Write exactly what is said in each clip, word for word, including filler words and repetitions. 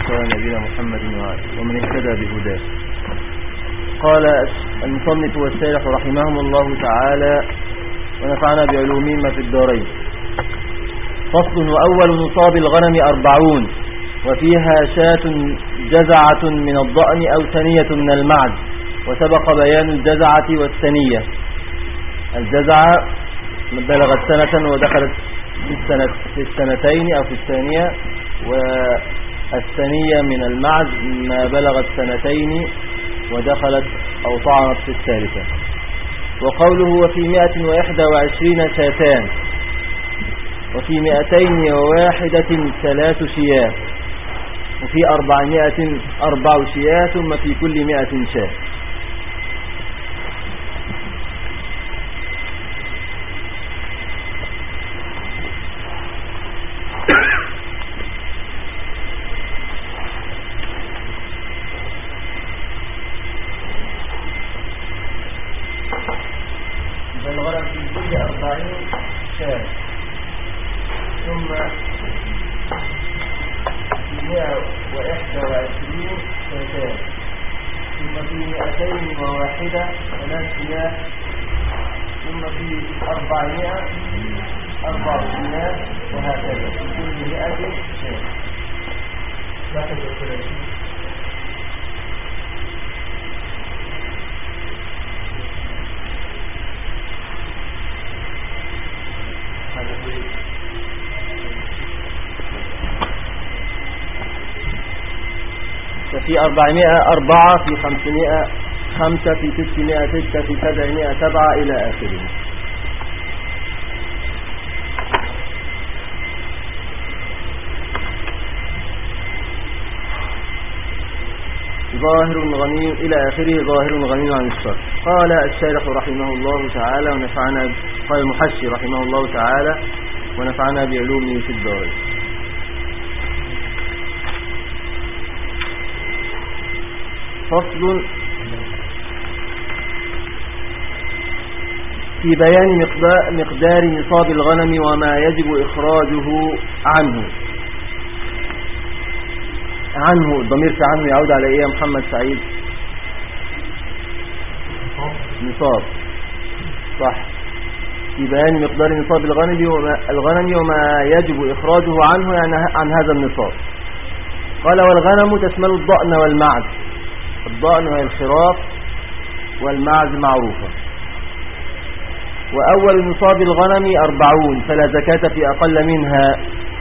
على نبينا محمد ومن اهتدى بهداه. قال المصنف والشارح رحمهم الله تعالى ونفعنا بعلومهما في الدارين. فصل: وأول نصاب الغنم أربعون، وفيها شاة جزعة من الضأن أو ثنية من المعز، وسبق بيان الجزعة والثنية. الجزعة بلغت سنة ودخلت في, السنة في السنتين أو في الثانية، والثنية من المعز ما بلغت سنتين ودخلت أو طعنت في الثالثة. وقوله وفي مئة وإحدى وعشرين شاتان، وفي مئتين وواحدة ثلاث شياه، وفي أربعمائة أربع شياه، ثم في كل مئة شاه. فالغنم في كل أربعين شاه، ثم في مئة وإحدى وعشرين شاتان، ثم في مئتين وواحدة ثلاث شياه، ثم في أربعمائة أربع شياه، وهكذا في كل مئة شاه. ففي أربعمائة أربعة، في خمسمائة خمسة، في ستمائة ستة، في سبعمائة سبعة إلى آخره. ظاهر غني إلى آخره، ظاهر غني عن الشر. قال الشارح رحمه الله تعالى ونفعنا، قال المحشي رحمه الله تعالى ونفعنا بعلومه في الدارين. فصل في بيان مقدار نصاب الغنم وما يجب إخراجه عنه. عنه الضمير في عنه يعود على إيه يا محمد سعيد؟ نصاب، صح. في بيان مقدار نصاب الغنم وما, الغنم وما يجب إخراجه عنه، يعني عن هذا النصاب. قال والغنم تشمل الضأن والمعز. الضأن هي الخراف، والمعز معروفة. وأول نصاب الغنم أربعون، فلا زكاة في أقل منها،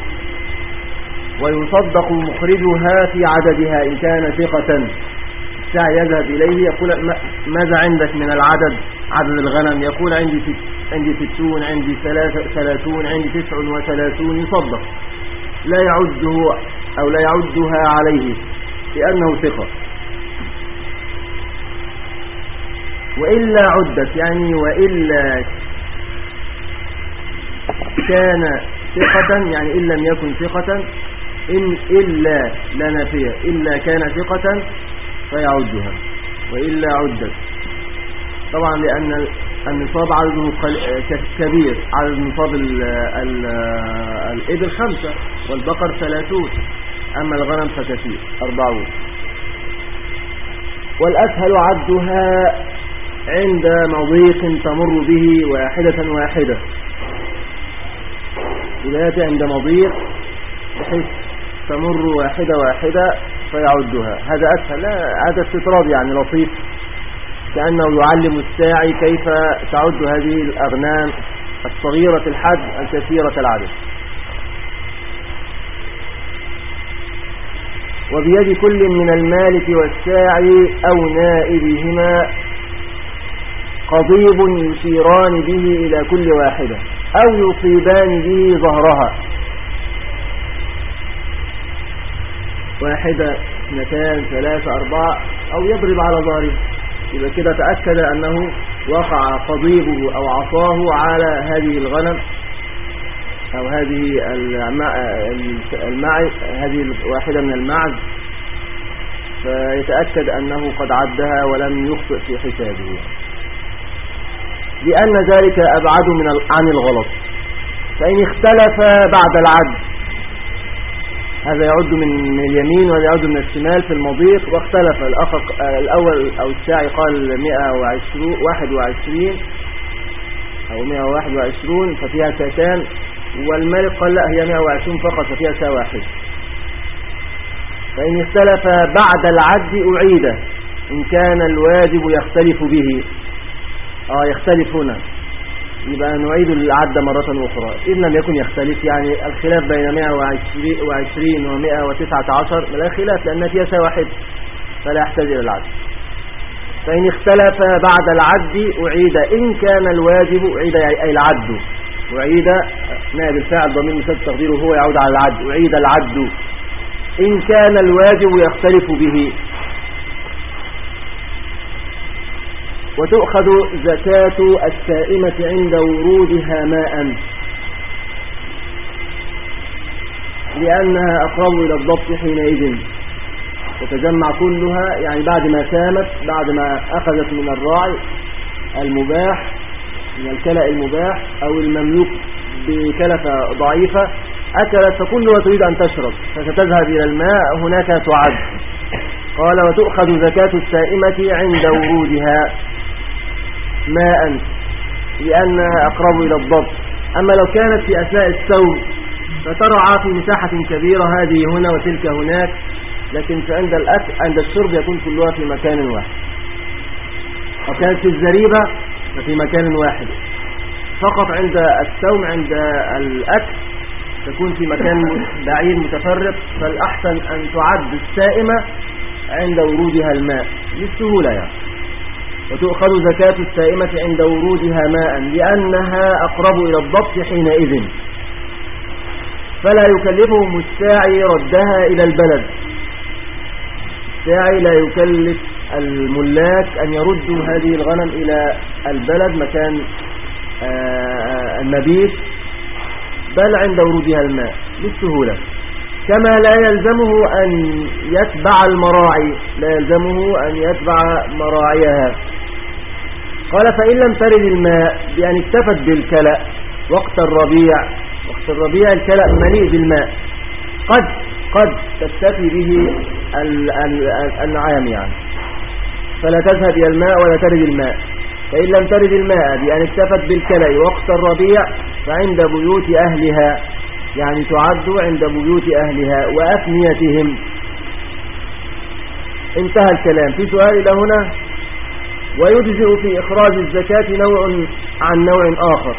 ويصدق مخرجها في عددها إن كان ثقة. الساعي يذهب إليه يقول ماذا عندك من العدد، عدد الغنم، يقول عندي ست عندي ستون، عندي ثلاثون، عندي تسع وثلاثون، يصدق، لا يعده أو لا يعدها عليه لأنه ثقة. وإلا عدت، يعني وإلا كان ثقة، يعني إن لم يكن ثقة، إن إلا لا نافية، إلا كان ثقة فيعدها، وإلا عدت. طبعا لأن النصاب عدده كبير، عدد نصاب الإبل خمسة والبقر ثلاثون، أما الغنم فكثير أربعون. والأسهل عدها عند مضيق تمر به واحدة واحدة، إذا عند مضيق بحيث تمر واحدة واحدة فيعدها، هذا أسهل. هذا استطراد يعني لطيف، كأنه يعلم الساعي كيف تعد هذه الأغنام الصغيرة الحد الكثيرة العدد. وبيد كل من المالك والساعي أو نائبهما قضيب يشيران به إلى كل واحدة، أو يصيبان به ظهرها، واحدة اثنتان ثلاثة أربعة، أو يضرب على ظهره. يبقى كده تأكد أنه وقع قضيبه أو عصاه على هذه الغنم أو هذه المعز، هذه الواحدة من المعز، فيتأكد أنه قد عدها ولم يخطئ في حسابه، لأن ذلك أبعد من عن الغلط. فإن اختلف بعد العد هذا يعد من من اليمين وهذا يعد من الشمال في المضيق. واختلف الأخ الأول أو الساعي قال مئة وواحد وعشرين أو مئة وواحد وعشرون ففيها ساكان، والمالك قال لا هي مئة وعشرين فقط ففيها ساء واحد. فإن اختلف بعد العد أعيد إن كان الواجب يختلف به. آه يختلف هنا يبقى نعيد العد مرة أخرى. إذن لم يكن يختلف، يعني الخلاف بين مئة وعشرين ومئة وتسعة عشر لا خلاف لأن فيها ساء واحد فلا يحتاج إلى العد. فإن اختلف بعد العد أعيد إن كان الواجب أعيد أي العد أعيد نائب الفاعل ضمير مسدد تقديره هو يعود على العد أعيد العد إن كان الواجب يختلف به. وتؤخذ زكاة السائمة عند ورودها ماء لأنها أقرب إلى الضبط حينئذ، تتجمع كلها يعني بعد ما سامت بعد ما أخذت من الراعي المباح من الكلأ المباح أو المملوك بكلفة ضعيفة أكلت فكلها تريد أن تشرب فستذهب إلى الماء هناك تعد. قال وتؤخذ زكاة السائمة عند ورودها ماء لأنها أقرب إلى الضبط. أما لو كانت في أثناء السوم فترعى في مساحة كبيرة هذه هنا وتلك هناك، لكن عند الأكل عند الشرب يكون كلها في مكان واحد. وكانت في الزريبة ففي مكان واحد فقط. عند السوم عند الأكل تكون في مكان بعيد متفرق، فالأحسن أن تعد السائمة عند ورودها الماء للسهولة يعني. وتؤخذ زكاة السائمة عند ورودها ماء لأنها أقرب إلى الضبط حينئذ، فلا يكلفهم الساعي ردها إلى البلد. الساعي لا يكلف الملاك أن يردوا هذه الغنم إلى البلد مكان المبيت، بل عند ورودها الماء للسهولة. كما لا يلزمه أن يتبع المراعي لا يلزمه أن يتبع مراعيها. قال فإن لم ترد الماء بأن اكتفت بالكلأ وقت الربيع. وقت الربيع الكلأ مليء بالماء، قد قد تكتفي به النعام يعني، فلا تذهب إلى الماء ولا ترد الماء. فإن لم ترد الماء بأن اكتفت بالكلأ وقت الربيع فعند بيوت أهلها، يعني تعد عند بيوت أهلها وأفنيتهم. انتهى الكلام. في سؤال إلى هنا. ويجزئ في إخراج الزكاة نوع عن نوع آخر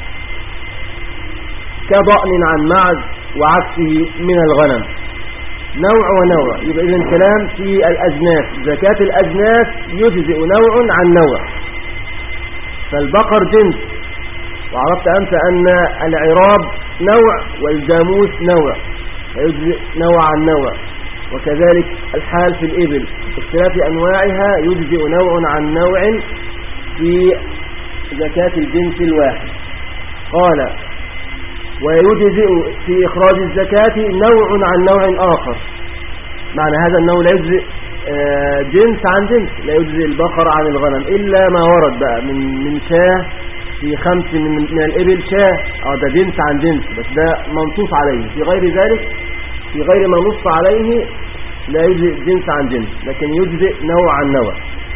كضأن عن معز وعكسه من الغنم. نوع ونوع، يبقى إذن كلام في الأجناس. زكاة الأجناس يجزئ نوع عن نوع. فالبقر جنس، وعرفت أنت أن العراب نوع والجاموس نوع، فيجزئ نوع عن نوع. وكذلك الحال في الإبل باختلاف أنواعها يجزئ نوع عن نوع في زكاة الجنس الواحد. قال ويجزئ في إخراج الزكاة نوع عن نوع آخر. معنى هذا أنه لا يجزئ جنس عن جنس، لا يجزئ البقر عن الغنم إلا ما ورد بقى من من شاه في خمس من, من الإبل شاه، اه ده جنس عن جنس بس ده منصوص عليه. في غير ذلك في غير ما نص عليه لا يجزئ جنس عن جنس، لكن يجزئ نوع عن نوع.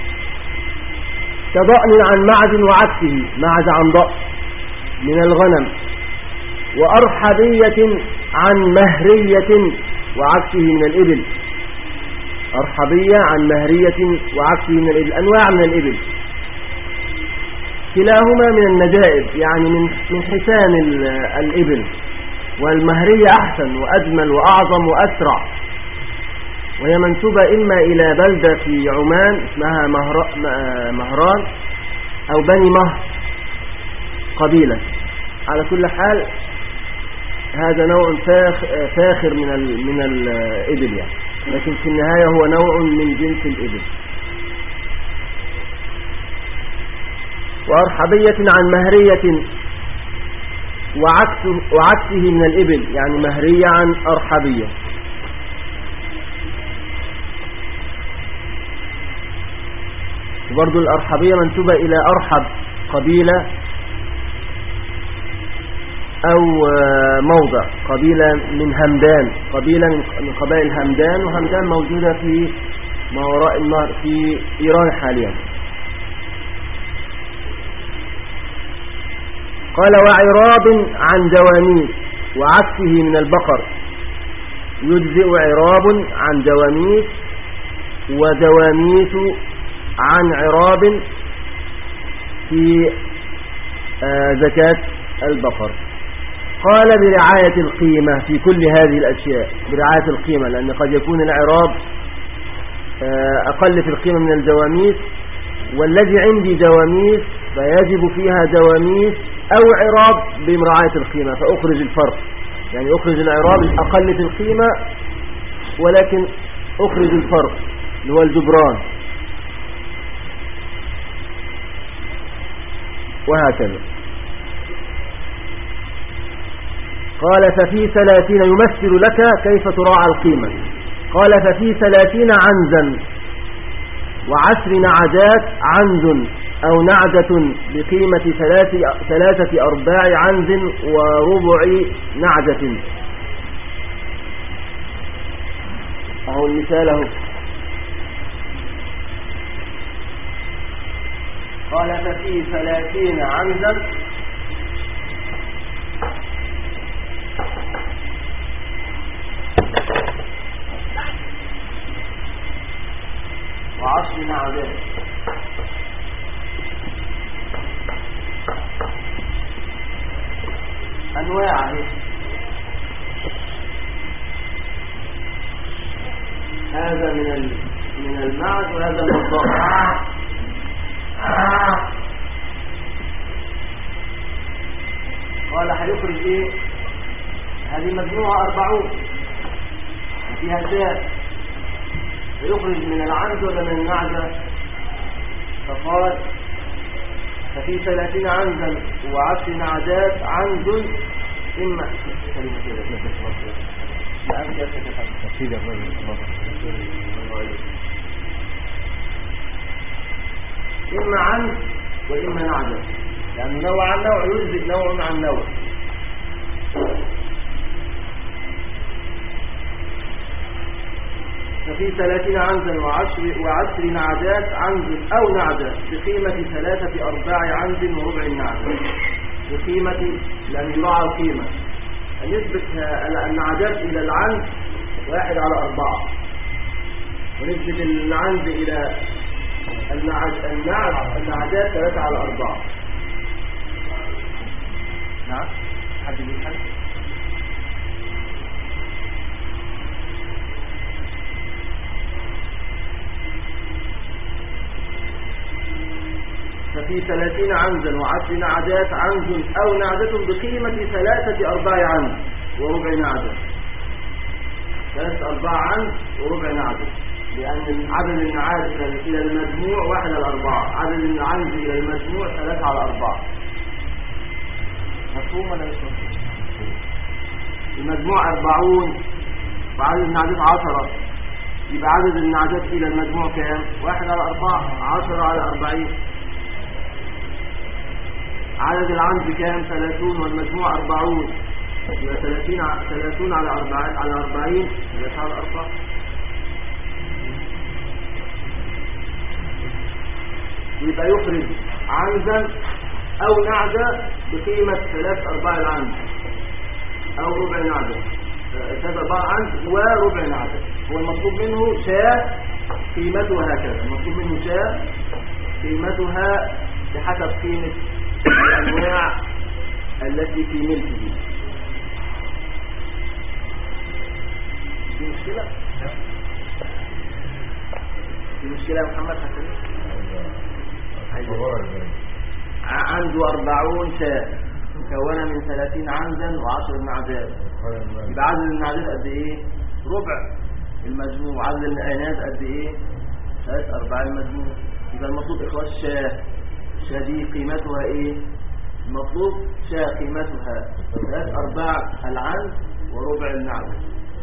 كضأن عن معز وعكسه، معز عن ضأن من الغنم. وأرحبية عن مهرية وعكسه من الإبل. أرحبية عن مهرية وعكسه من الإبل، أنواع من الإبل كلاهما من النجائب، يعني من من حسان الإبل. والمهرية أحسن وأجمل وأعظم وأسرع، وهي منسوبة إما إلى بلدة في عمان اسمها مهران أو بني مهر قبيلة. على كل حال هذا نوع فاخر من ال من الإبل يعني، لكن في النهاية هو نوع من جنس الإبل. وأرحبية عن مهرية وعكسه, وعكسه من الإبل، يعني مهرية عن أرحبية. وبرضو الأرحبية منسوبة إلى أرحب قبيلة أو موضع، قبيلة من همدان، قبيلة من قبائل همدان، وهمدان موجودة في ما وراء النهر في إيران حاليا. قال وعراب عن جواميس وعكسه من البقر، يجزئ عراب عن جواميس وجواميس عن عراب في زكاة البقر. قال برعاية القيمة في كل هذه الأشياء، برعاية القيمة، لأن قد يكون العراب أقل في القيمة من الجواميس، والذي عندي جواميس فيجب فيها جواميس أو عراب بمراعاة القيمة، فأخرج الفرق، يعني أخرج العراب الأقل في القيمة ولكن أخرج الفرق اللي هو الجبران، وهكذا. قال ففي ثلاثين، يمثل لك كيف تراعى القيمة. قال ففي ثلاثين عنزا وعشر نعجات عنز أو نعجة بقيمة ثلاثة أرباع عنز وربع نعجة. أهو المثال أهو. قال ففي ثلاثين عنزا وعشر نعجات أنواع، هذا من من المعز وهذا من الضبع. قال هيخرج ايه؟ هذه مجموعة أربعون فيها شاء، يخرج من العنز ولا من النعجة؟ فقال ففي ثلاثين عنزا وعشر نعجات عنز إما كلمة إما عنز وإما نعجة، يعني نوع عن نوع يجزئ نوع عن نوع. ففي ثلاثين عنزا وعشر, وعشر نعجات عنز أو نعجة بقيمة ثلاثة أرباع عنز وربع النعجة، بقيمة لم يراعى القيمة، نسبة النعجات إلى العنز واحد على أربعة، ونسبة العنز إلى النعج النعجات ثلاثة على أربعة. نعم حد يقول ففي ثلاثين عنزا وعشر نعجات عنز أو نعجة بقيمة ثلاثة أرباع عنز وربع نعجة، ثلاثة أرباع عنز وربع نعجة، لأن عدد النعاج إلى المجموع واحد على أربعة، عدد العنز إلى المجموع ثلاثة على أربعة. مفهوم ولا مش مفهوم؟ المجموع أربعون وعدد النعجات عشرة، يبقى عدد النعجات إلى المجموع كام؟ واحد على أربعة، عشرة على أربعين. عدد العنز كام؟ ثلاثون والمجموع أربعون، يبقى ثلاثين ثلاثون على أربعين على أربعين ثلاثة على أربعة. يبقى يخرج عنزا أو نعجة بقيمة ثلاث أرباع العنز أو ربع نعجة، ثلاث أرباع عنز وربع نعجة. هو المطلوب منه شاة قيمتها هكذا، المطلوب منه شاة قيمتها بحسب قيمة الأنواع التي في ملكه. في مشكلة؟ في مشكلة يا محمد حسن؟ عنده أربعون شاة مكونة من ثلاثين عنزا وعشر نعجات، يبقى عدد النعجات قد ايه؟ ربع المجموع. عدد النعجات قد ايه؟ ثلاث أرباع المجموع. يبقى المطلوب إخراج شاة، شاة دي قيمتها ايه؟ المطلوب شاة قيمتها ثلاث أرباع العنز وربع النعجة،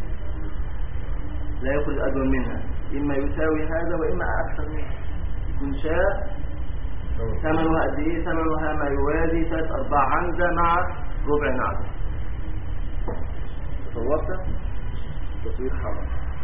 لا يخرج أدنى منها، إما يساوي هذا وإما أكثر منها. يكون شاة ثمنها قد ايه؟ ثمنها ما يوازي ثلاث أرباع عنزة مع ربع نعجة. تصورت تصوير حرام.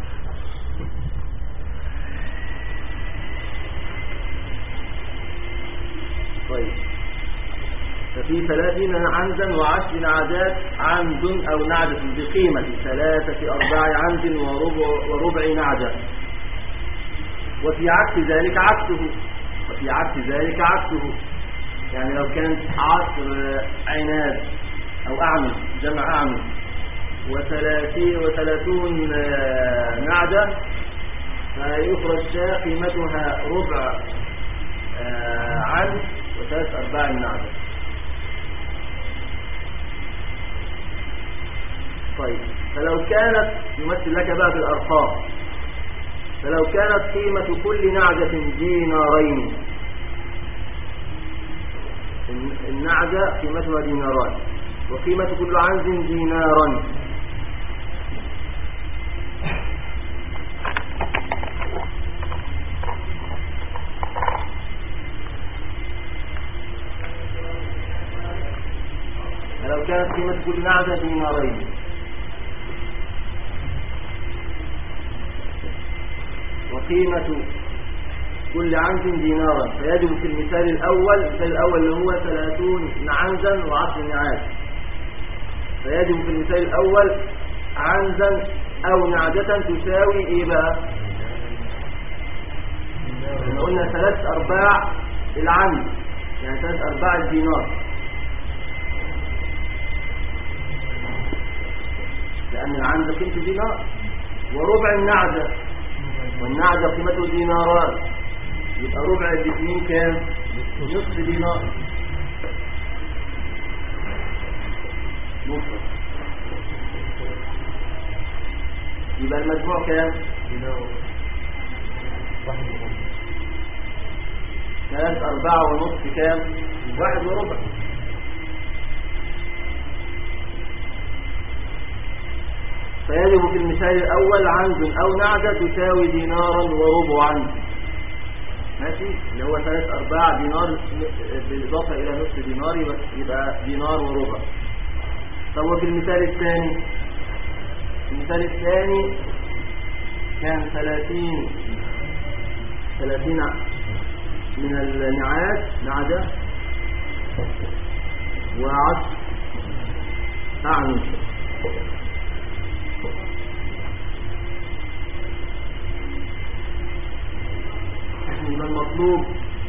طيب ففي ثلاثين عنزا وعشر نعجات عمد أو نعجة بقيمة ثلاثة أرباع عمد وربع, وربع نعجة. وفي عكس ذلك عكسه وفي عكس ذلك عكسه يعني لو كانت عشر عناد أو أعمد جمع أعمد وثلاثين وثلاثون نعجة فيخرج شاة قيمتها ربع عمد وثلاث أرباع النعجة. طيب فلو كانت يمثل لك بقى بالأرقام، فلو كانت قيمة كل نعجة دينارين، النعجة قيمتها ديناران وقيمة كل عنز دينارا، فلو كانت قيمة كل نعجة دينارين وقيمة كل عنز دينارا فيجب في المثال الأول المثال الأول اللي هو ثلاثون عنزا وعشر نعاج، فيجب في المثال الأول عنزا أو نعجة تساوي إيه بقى؟ احنا قلنا ثلاث أرباع العنز يعني ثلاث أرباع الدينار، لأن العنز قيمته دينار، وربع النعجة والنعجة قيمته ديناران يبقى ربع الاثنين كام؟ نصف دينار. نصف يبقى المجموع كام؟ ثلاث أربعة ونصف كام؟ واحد وربع. فيجب في المثال الأول عنز أو نعجة تساوي دينارا وربعا، ماشي، اللي هو ثلاث أرباع دينار بالإضافة إلى نصف دينار يبقى دينار وربع. طب وفي المثال الثاني المثال الثاني كان ثلاثين ثلاثين من النعاج نعجة وعشر أعنز، يبقى المطلوب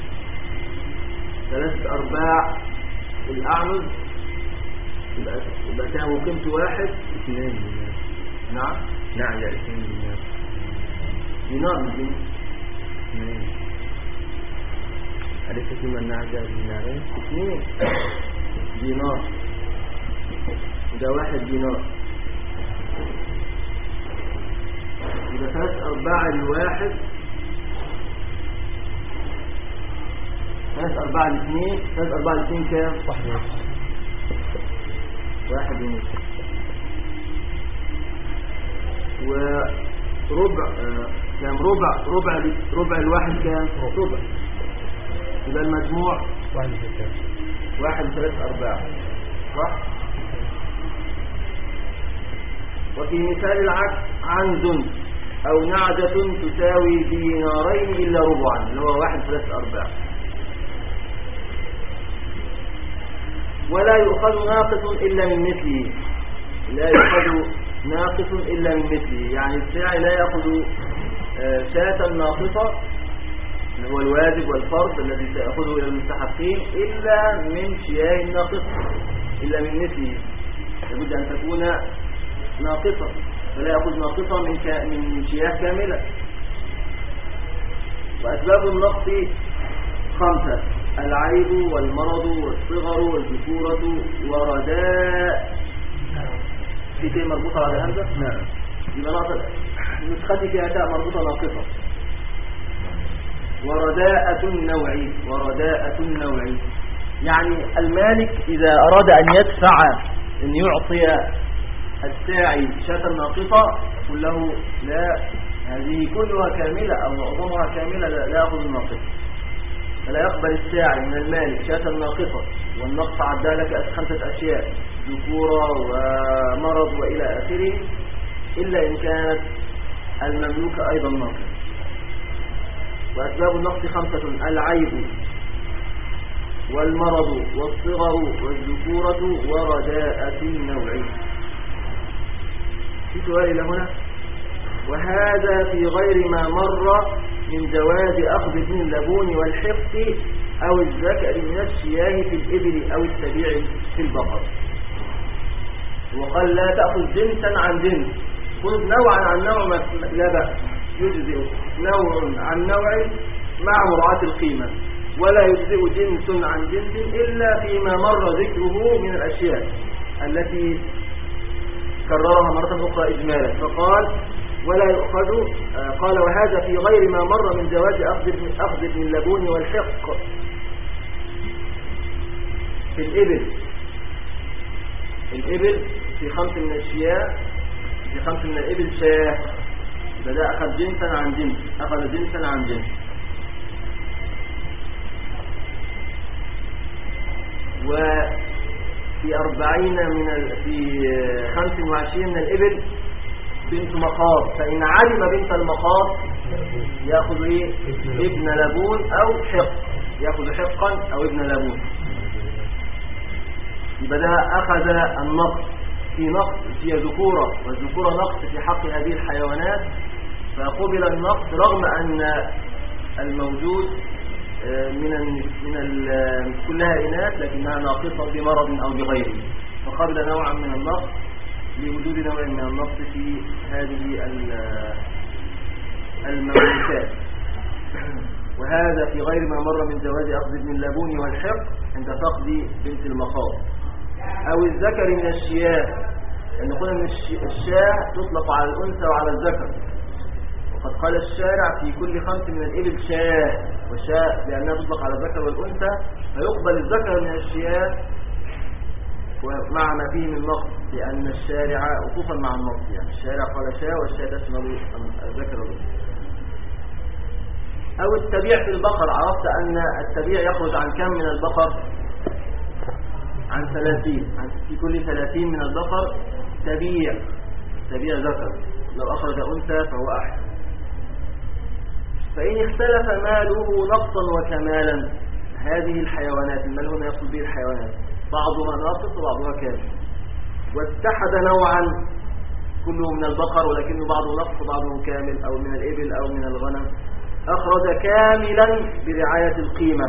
ثلاثة أرباع الأعنز يبقى يبقى كان وقيمته واحد اثنين دينار. نعم نعم يا اثنين دينار دينار من اثنين أليس كما النعجة دينارين اثنين دينار ده واحد دينار يبقى ثلاث أرباع الواحد ثلاث أرباع الاثنين ثلاث أرباع الاثنين كام؟ واحد ونصف واحد ونصف وربع آه كام؟ ربع ربع ربع الواحد كام؟ ربع يبقى المجموع واحد وثلاث واحد وثلاث أرباع صح؟ وفي مثال العكس عنز أو نعجة تساوي دينارين إلا ربعا اللي هو واحد وثلاث أرباع، ولا يؤخذ ناقص إلا من مثله، لا يؤخذ ناقص إلا من مثله، يعني الساعي لا يأخذ شاة ناقصة اللي هو الواجب والفرض الذي سيأخذه إلى المستحقين إلا من شياه ناقصة إلا من مثله، لابد أن تكون ناقصة فلا يأخذ ناقصة من من شياه كاملة. وأسباب النقص خمسة: العيب والمرض والصغر والذكورة ورداء. في شيء مربوطة على همزة؟ نعم. يبقى ناقص نسختي فيها تاء مربوطة ناقصة. ورداءة النوع ورداءة النوع يعني المالك إذا أراد أن يدفع أن يعطي الساعي شاة ناقصة يقول له لا، هذه كلها كاملة أو معظمها كاملة، لا يأخذ الناقصة، فلا يقبل الساعي من المالك شاة ناقصة، والنقص عدى لك خمسة أشياء: ذكورة ومرض وإلى آخره، إلا إن كانت المملوكة أيضا ناقصة. وأسباب النقص خمسة: العيب والمرض والصغر والذكورة ورداءة النوع. في سؤال إلى هنا: وهذا في غير ما مر من جواز أخذ ابن اللبون والحق أو الذكر من الشياه في الإبل أو السبيع في البقر. وقال لا تأخذ جنسا عن جنس، خذ نوعا عن نوع لا بأس، يجزئ نوع عن نوع مع مراعاة القيمة، ولا يجزئ جنس عن جنس إلا فيما مر ذكره من الأشياء التي كررها مرة أخرى إجمالا. فقال ولا يؤخذ، قال وهذا في غير ما مر من جواز أخذ ابن اللبون والحق في الإبل. الإبل في خمس من الشياه، في خمس من الإبل شاه، بدأ أخذ جنسا عن جنس، أخذ جنسا عن جنس. وفي أربعين من ال... في خمس وعشرين من الإبل بنت مخاض، فإن علم بنت المخاض يأخذ إيه؟ ابن لبون أو حق، يأخذ حقا أو ابن لبون. بدأ أخذ النقص في نقص في ذكورة، والذكورة نقص في حق هذه الحيوانات، فقبل النقص رغم أن الموجود من ال من ال كلها إناث لكنها ناقصة بمرض أو بغيره، فقبل نوعا من النقص لوجود نوع من النقص في هذه المملوكات. وهذا في غير ما مر من جواز أخذ ابن اللبون والحق عند فقد بنت المخاض أو الذكر من الشياه، لأن قلنا أن الشاه تطلق على الأنثى وعلى الذكر، وقد قال الشارع في كل خمس من الإبل شاه، وشاء لأنها تطلق على الذكر والأنثى، فيقبل الذكر من الشياه ومع ما فيه من نقص، لأن الشارع وقوفا مع النقص، يعني الشارع قال شاه والشاه تشمل الذكر والأنثى. أو التبيع في البقر، عرفت أن التبيع يخرج عن كم من البقر؟ عن ثلاثين، عن في كل ثلاثين من البقر تبيع، تبيع ذكر، لو أخرج أنثى فهو أحسن. فإن اختلف ماله نقصا وكمالا، هذه الحيوانات، المال هنا يقصد به الحيوانات، بعضها ناقص وبعضها كامل، واتحد نوعا كله من البقر ولكنه بعضه نقص وبعضه كامل، أو من الإبل أو من الغنم، أخرج كاملا برعاية القيمة،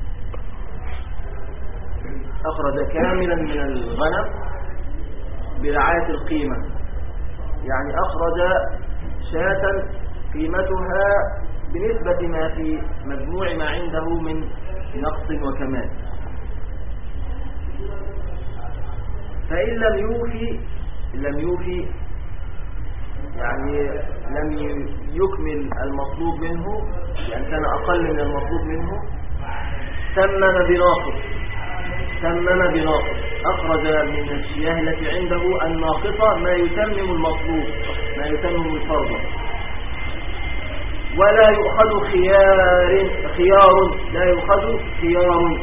أخرج كاملا من الغنم برعاية القيمة، يعني أخرج شاة قيمتها بنسبة ما في مجموع ما عنده من نقص وكمال. فإن لم يوفي لم يوفي يعني لم يكمل المطلوب منه، يعني كان أقل من المطلوب منه، تمم بناقص، تمم بناقص، أخرج من الشياه التي عنده الناقصة ما يتمم المطلوب، ما يتمم الفرض. ولا يؤخذ خيار خيار لا يؤخذ خيار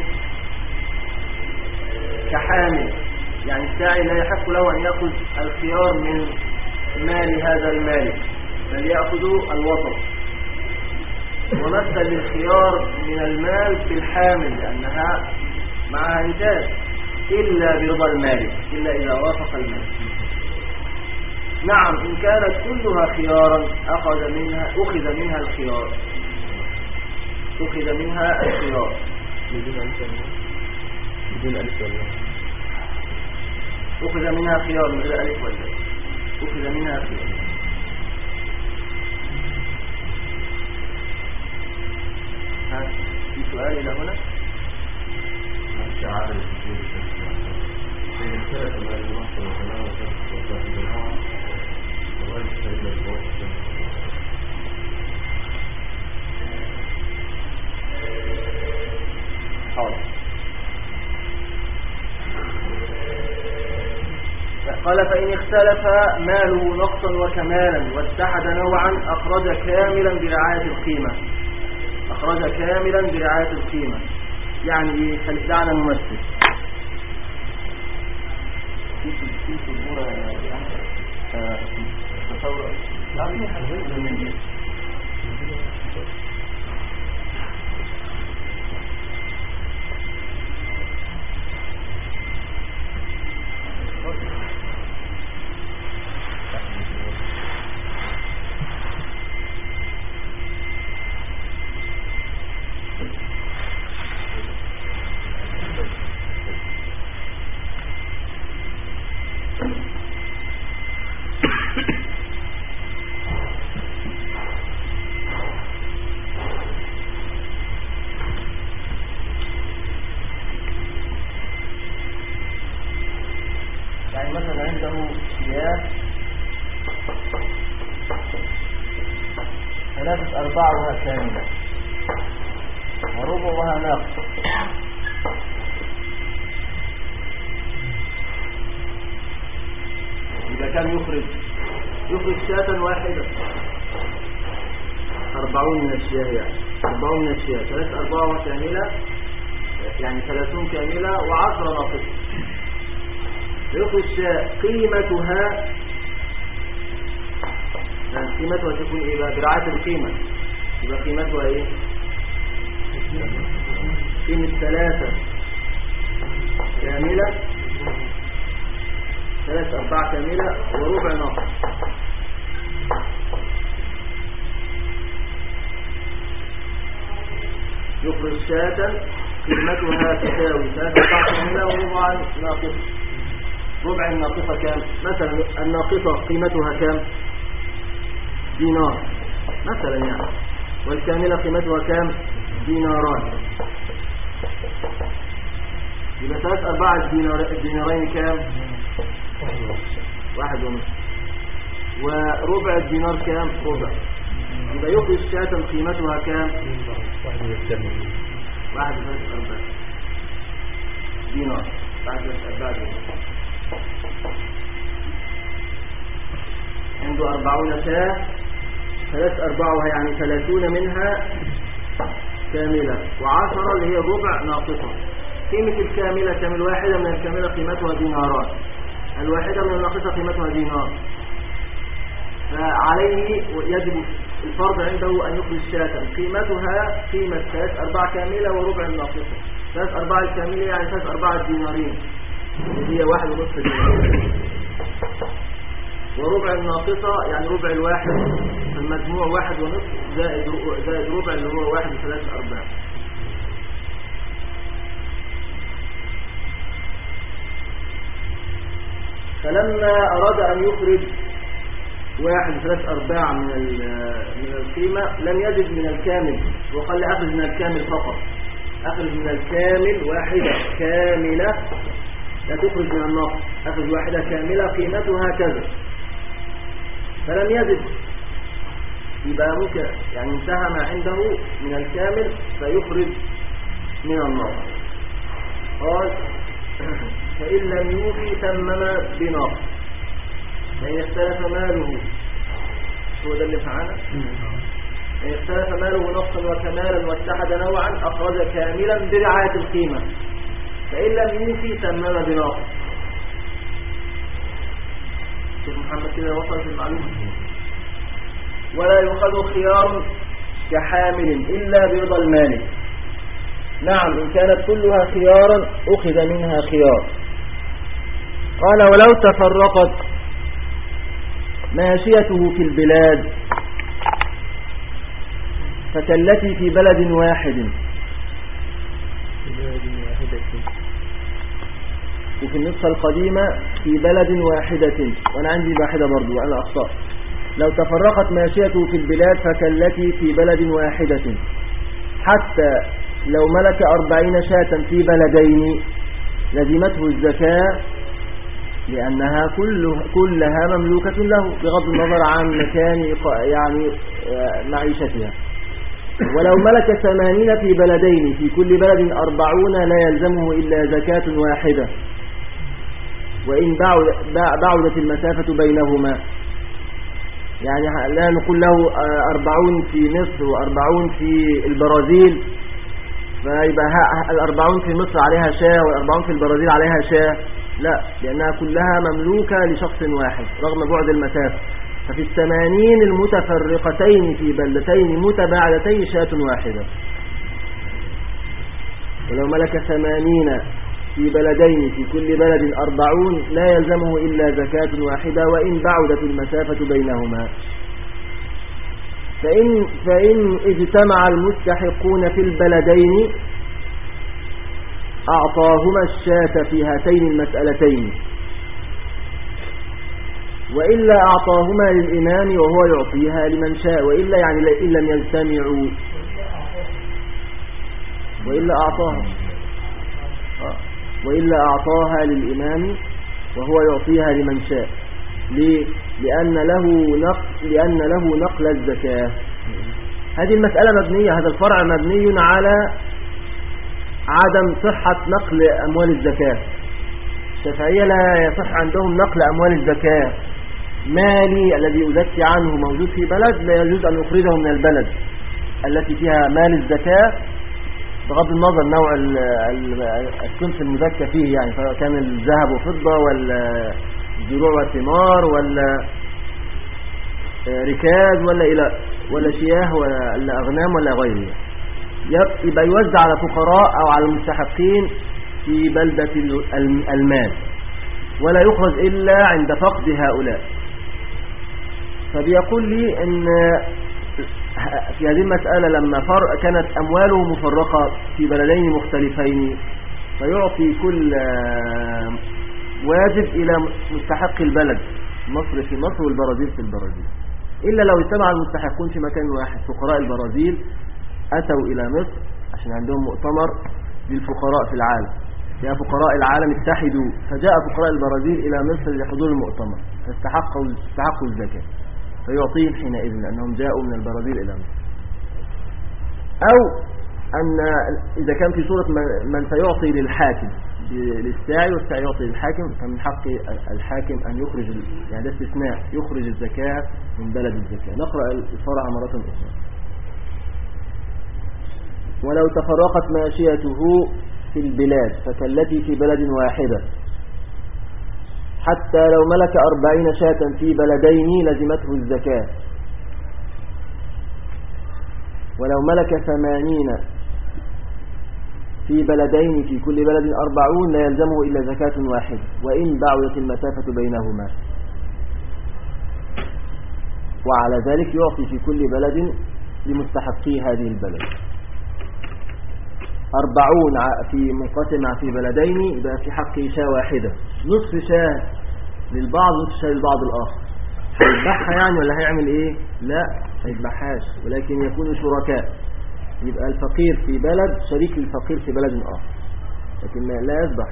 كحامل، يعني الساعي لا يحق له أن يأخذ الخيار من مال هذا المال، بل يأخذ الوسط. ومثل الخيار من المال في الحامل لأنها معها إنتاج، إلا برضا المالك، إلا إذا وافق المالك. نعم، إن كانت كلها خيارا أخذ منها أخذ منها الخيار، أخذ منها الخيار أخذ منها خيار من غير ألف ولا أخذ منها خيار. ها في سؤال إلى هنا؟ شعار الكتير في الثلاث ما المحصر وكلامه وصاحب الهوى وغير سيد الوقت. حاضر. قال فإن اختلف ماله نقصا وكمالا واتحد نوعا أخرج كاملا برعاية القيمة، أخرج كاملا برعاية القيمة. يعني دعنا نمثل. في صدور تصور لا حرفيا من دي يعني مثلا عنده شياه ثلاثة أرباعها كاملة وربعها ناقص، إذا كان يخرج يخرج شاة واحدة أربعون من الشياه، يعني أربعون من الشياه ثلاثة أرباعها كاملة يعني ثلاثون كاملة وعشرة ناقصة. يخرج قيمتها يعني قيمتها تكون ايه بقى برعاية القيمة، يبقى قيمتها ايه؟ قيمة ثلاثة كاملة ثلاثة أرباع كاملة وربع ناقص. يخرج شاة قيمتها تساوي ثلاثة أرباع كاملة وربع ناقص. ربع الناقصة كام؟ مثلا الناقصة قيمتها كام؟ دينار مثلا يعني، والكاملة قيمتها كام؟ ديناران. يبقى ثلاث أرباع الدينار الدينارين كام؟ واحد ونصف. وربع الدينار كام؟ ربع. يبقى يخرج شاة قيمتها كام؟ واحد ثلاث أرباع دينار. واحد ثلاث أرباع دينار. عنده أربعون شاة ثلاث أرباعها يعني ثلاثون منها كاملة وعشرة اللي هي الربع ناقصة. قيمة الكاملة كم؟ الواحدة من الكاملة قيمتها ديناران، الواحدة من الناقصة قيمتها دينار، فعليه يجب الفرض عنده أن يخرج شاة قيمتها قيمة ثلاث أرباع كاملة وربع الناقصة. ثلاث أرباع الكاملة يعني ثلاث أرباع الدينارين اللي هي واحد ونصف دينار، وربع الناقصة يعني ربع الواحد، المجموع واحد ونصف زائد زائد ربع اللي هو واحد وثلاث أرباع. فلما أراد أن يخرج واحد وثلاث أرباع من من القيمة لم يجد من الكامل، وقال لي أخرج من الكامل فقط، أخرج من الكامل واحدة كاملة لا تخرج من الناقص، أخرج واحدة كاملة قيمتها كذا، فلم يجد. يبقى ممكن يعني انتهى ما عنده من الكامل فيخرج من الناقص. قال فإن لم يوفي تمم بناقص، يعني اختلف ماله، هو ده اللي فعله، يعني اختلف ماله نقصا وكمالا واتحد نوعا أخرج كاملا برعاية القيمة، فإن لم يوفي تمم بناقص. شيخ محمد كده وصل في المعلومة. ولا يؤخذ خيار كحامل إلا برضا المالك. نعم إن كانت كلها خيارا أخذ منها خيار. قال ولو تفرقت ماشيته في البلاد فكالتي في بلد واحد، وفي النسخة القديمة في بلد واحدة، وأنا عندي واحدة برضو وأنا أخطأ. لو تفرقت ماشيته في البلاد فكالتي في بلد واحدة، حتى لو ملك أربعين شاة في بلدين لزمته الزكاة لأنها كل كلها مملوكة له بغض النظر عن مكان يعني معيشتها. ولو ملك ثمانين في بلدين في كل بلد أربعون لا يلزمه إلا زكاة واحدة وإن بعدت المسافة بينهما. يعني لا نقول له أربعون في مصر وأربعون في البرازيل، فيبقى الأربعون في مصر عليها شاة والأربعون في البرازيل عليها شاة، لا، لأنها كلها مملوكة لشخص واحد رغم بعد المسافة. ففي الثمانين المتفرقتين في بلدتين متباعدتين شاة واحدة. ولو ملك ثمانين في بلدين في كل بلد أربعون لا يلزمه إلا زكاة واحدة وإن بعدت المسافة بينهما. فإن, فإن اجتمع المستحقون في البلدين أعطاهما الشاة في هاتين المسألتين، وإلا أعطاهما للإمام وهو يعطيها لمن شاء. وإلا يعني إن لم يجتمعوا، وإلا أعطاها وإلا أعطاها للإمام وهو يعطيها لمن شاء. ليه؟ لأن له نقل لأن له نقل الزكاة. هذه المسألة مبنية، هذا الفرع مبني على عدم صحة نقل أموال الزكاة. الشافعية لا يصح عندهم نقل أموال الزكاة. مالي الذي أزكي عنه موجود في بلد لا يجوز أن يخرجه من البلد التي فيها مال الزكاة بغض النظر نوع الصنف المزكى فيه، يعني سواء كان الذهب وفضة ولا زروع وثمار ولا ركاز ولا إلى ولا شياه ولا أغنام ولا غيره. يبقى يوزع على فقراء أو على المستحقين في بلدة المال، ولا يخرج إلا عند فقد هؤلاء. فبيقول لي أن في هذه المسألة لما فرق كانت أمواله مفرقة في بلدين مختلفين فيعطي كل واجب إلى مستحق البلد، مصر في مصر والبرازيل في البرازيل. إلا لو اجتمع المستحقون في مكان واحد. فقراء البرازيل أتوا إلى مصر عشان عندهم مؤتمر للفقراء في العالم، يا فقراء العالم اتحدوا، فجاء فقراء البرازيل إلى مصر لحضور المؤتمر فاستحقوا استحقوا الزكاة فيعطيهم حينئذ لأنهم جاءوا من البرازيل إلى مصر. أو أن إذا كان في صورة من سيعطي للحاكم للساعي والساعي يعطي للحاكم فمن حق الحاكم أن يخرج، يعني ده استثناء، يخرج الزكاة من بلد الزكاة. نقرأ الفرع مرة أخرى. ولو تفرقت ماشيته في البلاد فكالتي في بلد واحدة حتى لو ملك أربعين شاة في بلدين لزمته الزكاة، ولو ملك ثمانين في بلدين في كل بلد أربعون لا يلزمه إلا زكاة واحدة وإن بعدت المسافة بينهما. وعلى ذلك يعطي في كل بلد لمستحقي هذه البلد. أربعون في منقسمة في بلدين يبقى في حق شاة واحدة، نصف شاة للبعض نصف شاة للبعض الآخر. هيذبحها يعني ولا هيعمل إيه؟ لا هيذبحهاش، ولكن يكونوا شركاء. يبقى الفقير في بلد شريك للفقير في بلد آخر، لكن لا يذبح.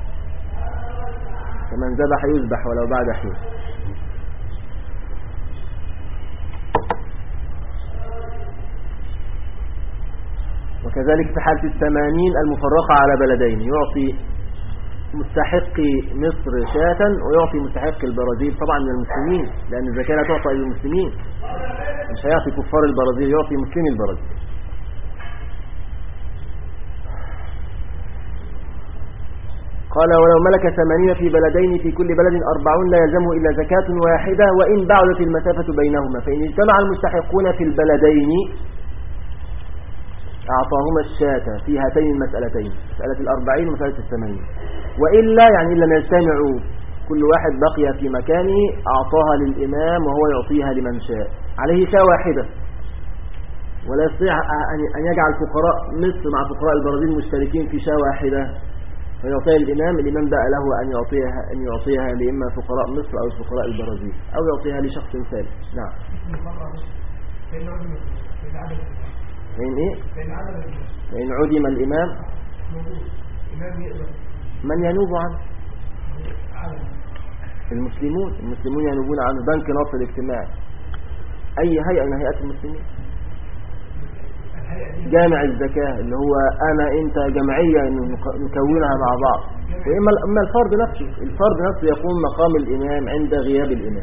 فمن ذبح يذبح ولو بعد حين. وكذلك في حالة الثمانين المفرقة على بلدين يعطي مستحق مصر شاة ويعطي مستحق البرازيل طبعا من المسلمين، لأن الزكاة لا تعطى للمسلمين، مش هيعطي كفار البرازيل، يعطي مسلمي البرازيل. قال ولو ملك ثمانين في بلدين في كل بلد أربعون لا يلزمه إلا زكاة واحدة وإن بعدت المسافة بينهما. فإن اجتمع المستحقون في البلدين أعطاهما الشاة في هاتين المسألتين، مسألة الأربعين ومسألة الثمانين. وإلا يعني إن لم يجتمعوا كل واحد بقي في مكانه أعطاها للإمام وهو يعطيها لمن شاء. عليه شاة واحدة، ولا يستطيع أن يجعل فقراء مصر مع فقراء البرازيل مشتركين في شاة واحدة فيعطيها الإمام. الإمام بقى له أن يعطيها أن يعطيها لإما فقراء مصر أو فقراء البرازيل أو يعطيها لشخص ثالث. نعم. فإن إيه؟ فإن عدم الإمام من ينوب عنه؟ المسلمون المسلمون ينوبون عنه. بنك ناصر الاجتماعي أي هيئة من هيئات المسلمين. جامع الزكاة اللي هو أنا أنت جمعية نكونها مع بعض. وإما أما الفرد نفسه الفرد نفسه يقوم مقام الإمام عند غياب الإمام.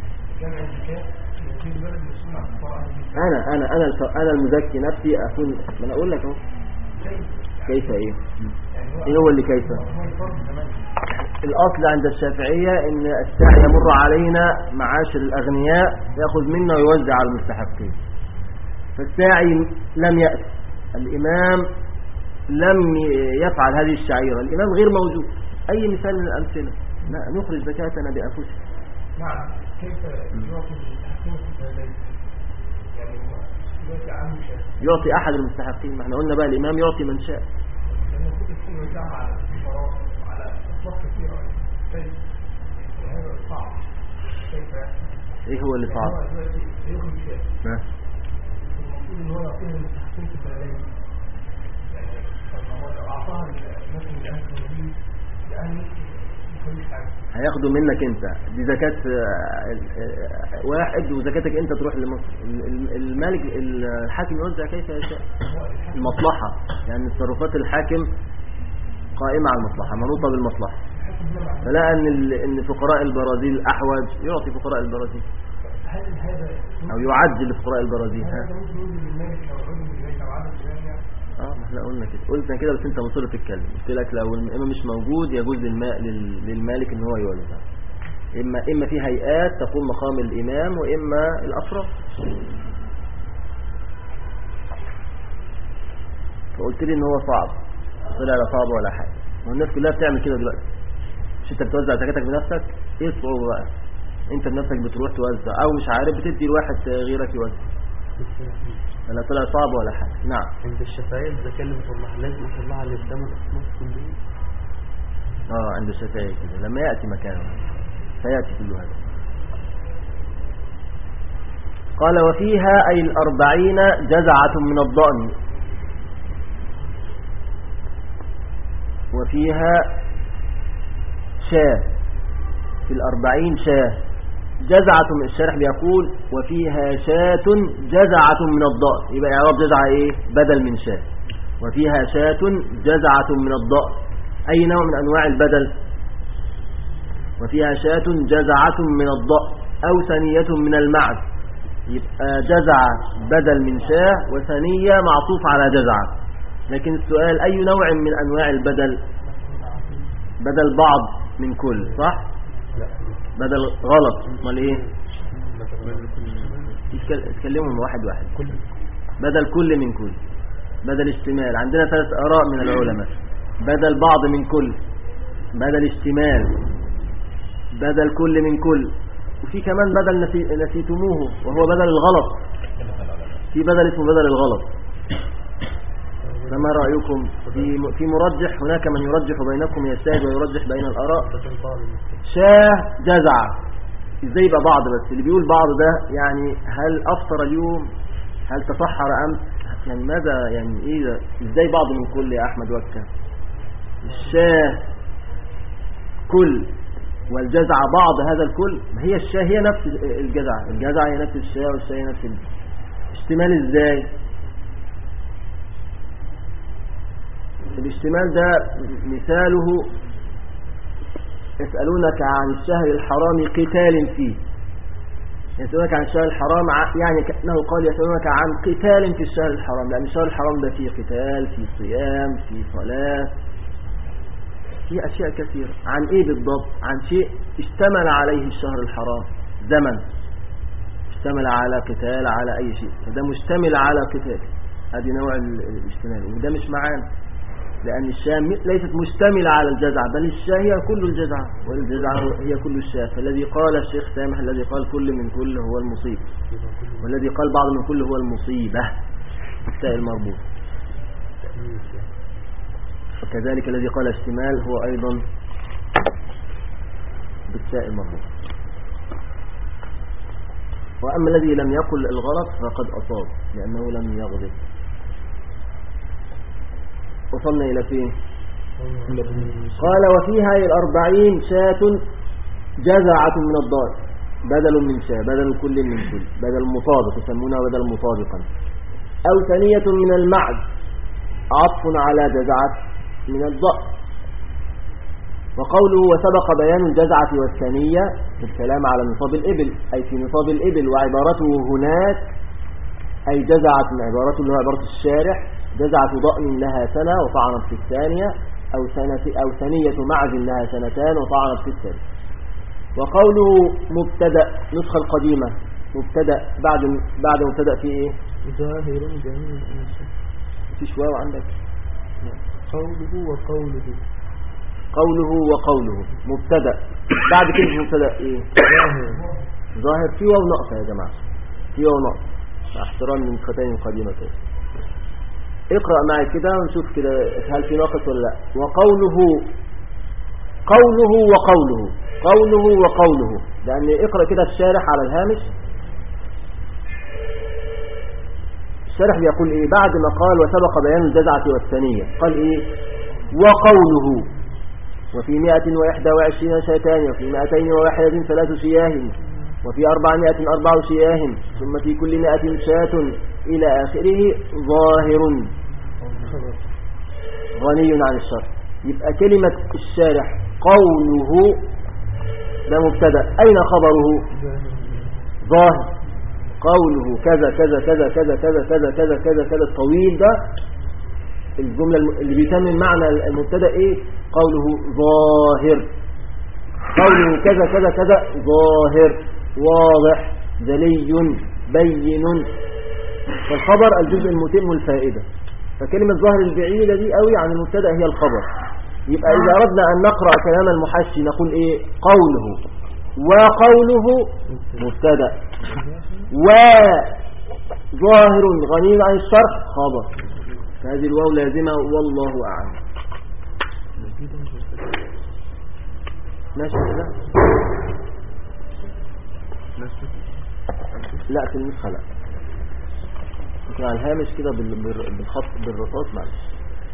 أنا أنا أنا أنا المزكي نفسي أكون. ما أنا أقول لك أهو كيف إيه إيه هو اللي كيف الأصل عند الشافعية إن الساعي يمر علينا معاشر الأغنياء يأخذ منا ويوزع على المستحقين، فالساعي لم يأتي، الإمام لم يفعل هذه الشعيرة، الإمام غير موجود. أي مثال من الأمثلة؟ لا نخرج زكاتنا بأنفسنا. نعم. كيف يعطي المستحقين في يعني يعطي عام شاء يعطي أحد المستحقين؟ ما احنا قلنا بقى الإمام يعطي من شاء. لأنه كنت تكون وزعها على الفقراء وعلى أطراف كثيرة. كيف هذا صعب؟ كيف إيه هو اللي صعب؟ هو دلوقتي يخرج شاء. نعم. المفروض إن هو يعطيها المستحقين في البلدين. يعني فهو لو أعطاها مثلا لأهل الوزير لأهل يخرج حاجة. هياخدوا منك انت، دي زكاة واحد وزكاتك انت تروح لمصر. المالك الحاكم يوزع كيف يشاء، المصلحة يعني تصرفات الحاكم قائمة على المصلحة، منوطة بالمصلحة. فلا ان ان فقراء البرازيل احوج يعطي فقراء البرازيل او يعجل لفقراء البرازيل. ها اه ما احنا قلنا كده، قلنا كده بس انت مصر تتكلم. قلت لك لو الامام مش موجود يجوز للماء للمالك ان هو يوزع، اما اما في هيئات تقوم مقام الامام واما الافراد. فقلت لي ان هو صعب، طلع لا صعب ولا حاجه، والناس كلها بتعمل كده دلوقتي. مش انت بتوزع زكاتك بنفسك؟ ايه الصعوبه بقى؟ انت بنفسك بتروح توزع، او مش عارف بتدي لواحد غيرك يوزع، لا طلع صعب ولا حاجه. نعم. عند الشافعية الزكاة اللي بتطلعها لازم تطلعها على الإسلام والأصناف كلهم. اه عند الشافعية كده لما يأتي مكانه سيأتي كل هذا. قال وفيها أي الأربعين جزعة من الضأن، وفيها شاة، في الأربعين شاة جزعة. من الشارح بيقول وفيها شاة جزعة من الضأن، يبقى إعراب جزعة إيه؟ بدل من شاة. وفيها شاة جزعة من الضأن، أي نوع من أنواع البدل؟ وفيها شاة جزعة من الضأن أو ثنية من المعز، يبقى جزعة بدل من شاة وثنية معطوف على جزعة. لكن السؤال أي نوع من أنواع البدل؟ بدل بعض من كل، صح؟ بدل غلط. امال ايه؟ اتكلموا واحد واحد. بدل كل من كل، بدل اشتمال. عندنا ثلاث آراء من العلماء: بدل بعض من كل، بدل اشتمال، بدل كل من كل، وفي كمان بدل نسي... نسيتموه وهو بدل الغلط. في بدل اسمه بدل الغلط. فما رأيكم في في مرجح؟ هناك من يرجح بينكم، يجتهد ويرجح بين الآراء. شاه جزعة ازاي يبقى بعض؟ بس اللي بيقول بعض ده يعني هل أفطر اليوم؟ هل تسحر أمس؟ يعني ماذا يعني ايه ده؟ ازاي بعض من كل يا أحمد وكا؟ الشاه كل والجزعة بعض هذا الكل. ما هي الشاه هي نفس الجزعة، الجزعة هي نفس الشاه والشاه هي نفس الاشتمال. ازاي الاشتمال ده؟ مثاله يسألونك عن الشهر الحرام قتال فيه. يسألونك عن الشهر الحرام يعني كأنه قال يسألونك عن قتال في الشهر الحرام، لأن الشهر الحرام ده فيه قتال، فيه صيام، فيه صلاة، فيه أشياء كثيرة. عن إيه بالضبط؟ عن شيء اشتمل عليه الشهر الحرام، زمن اشتمل على قتال، على أي شيء، فده مشتمل على قتال. هذه نوع الاشتمال، وده مش معانا لأن الشاة ليست مشتملة على الجزعة، بل الشاة هي كل الجزعة، والجزعة هي كل الشاة. فالذي قال الشيخ سامح الذي قال كل من كل هو المصيب، والذي قال بعض من كل هو المصيبة بالتاء المربوط. وكذلك الذي قال اشتمال هو أيضا بالتاء المربوط. وأما الذي لم يقل الغلط فقد أصاب لأنه لم يغلط. وصلنا إلى فين؟ قال وفيها الأربعين شاة جزعة من الضاد، بدل من شاة، بدل كل من كل، بدل مطابق يسمونها بدل مطابقا، أو ثنية من المعز عطف على جزعة من الضأ. وقوله وسبق بيان الجزعة والثنية في الكلام على نصاب الإبل، أي في نصاب الإبل، وعبارته هناك أي جزعة، عبارته اللي هو عبارة الشارح، جزعة ضأن لها سنة وطعنت في الثانية، أو, سنة أو ثنية معز لها سنتان وطعنت في الثالث. وقوله مبتدأ نسخة القديمة مبتدأ بعد بعد مبتدأ في إيه؟ ظاهر جميل أنسى. فيش واو عندك؟ قوله وقوله. قوله وقوله مبتدأ بعد كلمة مبتدأ إيه؟ ظاهر. ظاهر في واو نقطة يا جماعة، في واو نقطة مع احترام من النسختين القديمة كده. اقرأ معي كده ونشوف كده هل في ناقص ولا لا. وقوله قوله وقوله قوله وقوله لأن اقرأ كده الشارح على الهامش. الشارح بيقول ايه بعد ما قال وسبق بيان الجزعة والثانية قال ايه وقوله وفي مائة وإحدى وعشرين شاتان وفي مائتين وواحدة ثلاث شياه وفي أربعمائة أربع شياه ثم في كل مائة شاة إلى آخره ظاهر غني عن الشر. يبقى كلمة الشارح قوله ده مبتدأ أين خبره؟ ظاهر. قوله كذا كذا كذا كذا كذا كذا كذا كذا كذا الطويل ده الجملة اللي بيتمم معنى المبتدأ ايه؟ قوله ظاهر. قوله كذا كذا كذا ظاهر واضح جلي بين. فالخبر الجزء المتم الفائدة. فكلمة ظاهر البعيدة دي قوي عن المبتدأ هي الخبر. يبقى إذا أردنا أن نقرأ كلام المحشي نقول إيه قوله وقوله مبتدأ وظاهر غني عن الشرح خبر. فهذه الواو لازمة والله أعلم. ماشي كده؟ لا في النسخة لا ممكن على الهامش كده بالخط بالرصاص معلش.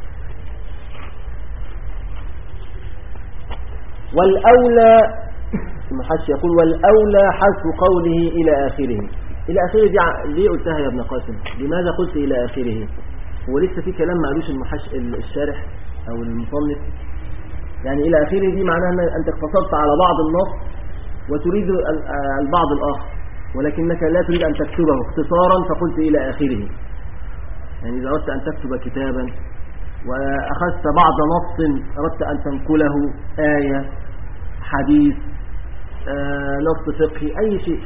والأولى المحشي يقول والأولى حذف قوله إلى آخره. إلى آخره دي ليه قلتها يا ابن قاسم؟ لماذا قلت إلى آخره؟ هو لسه في كلام معلوش المحش الشارح أو المصنف. يعني إلى آخره دي معناها أنت اقتصرت على بعض النص وتريد البعض الآخر ولكنك لا تريد أن تكتبه اختصارا فقلت إلى آخره. يعني إذا أردت أن تكتب كتابا وأخذت بعض نص أردت أن تنقله آية حديث آه، نص فقهي أي شيء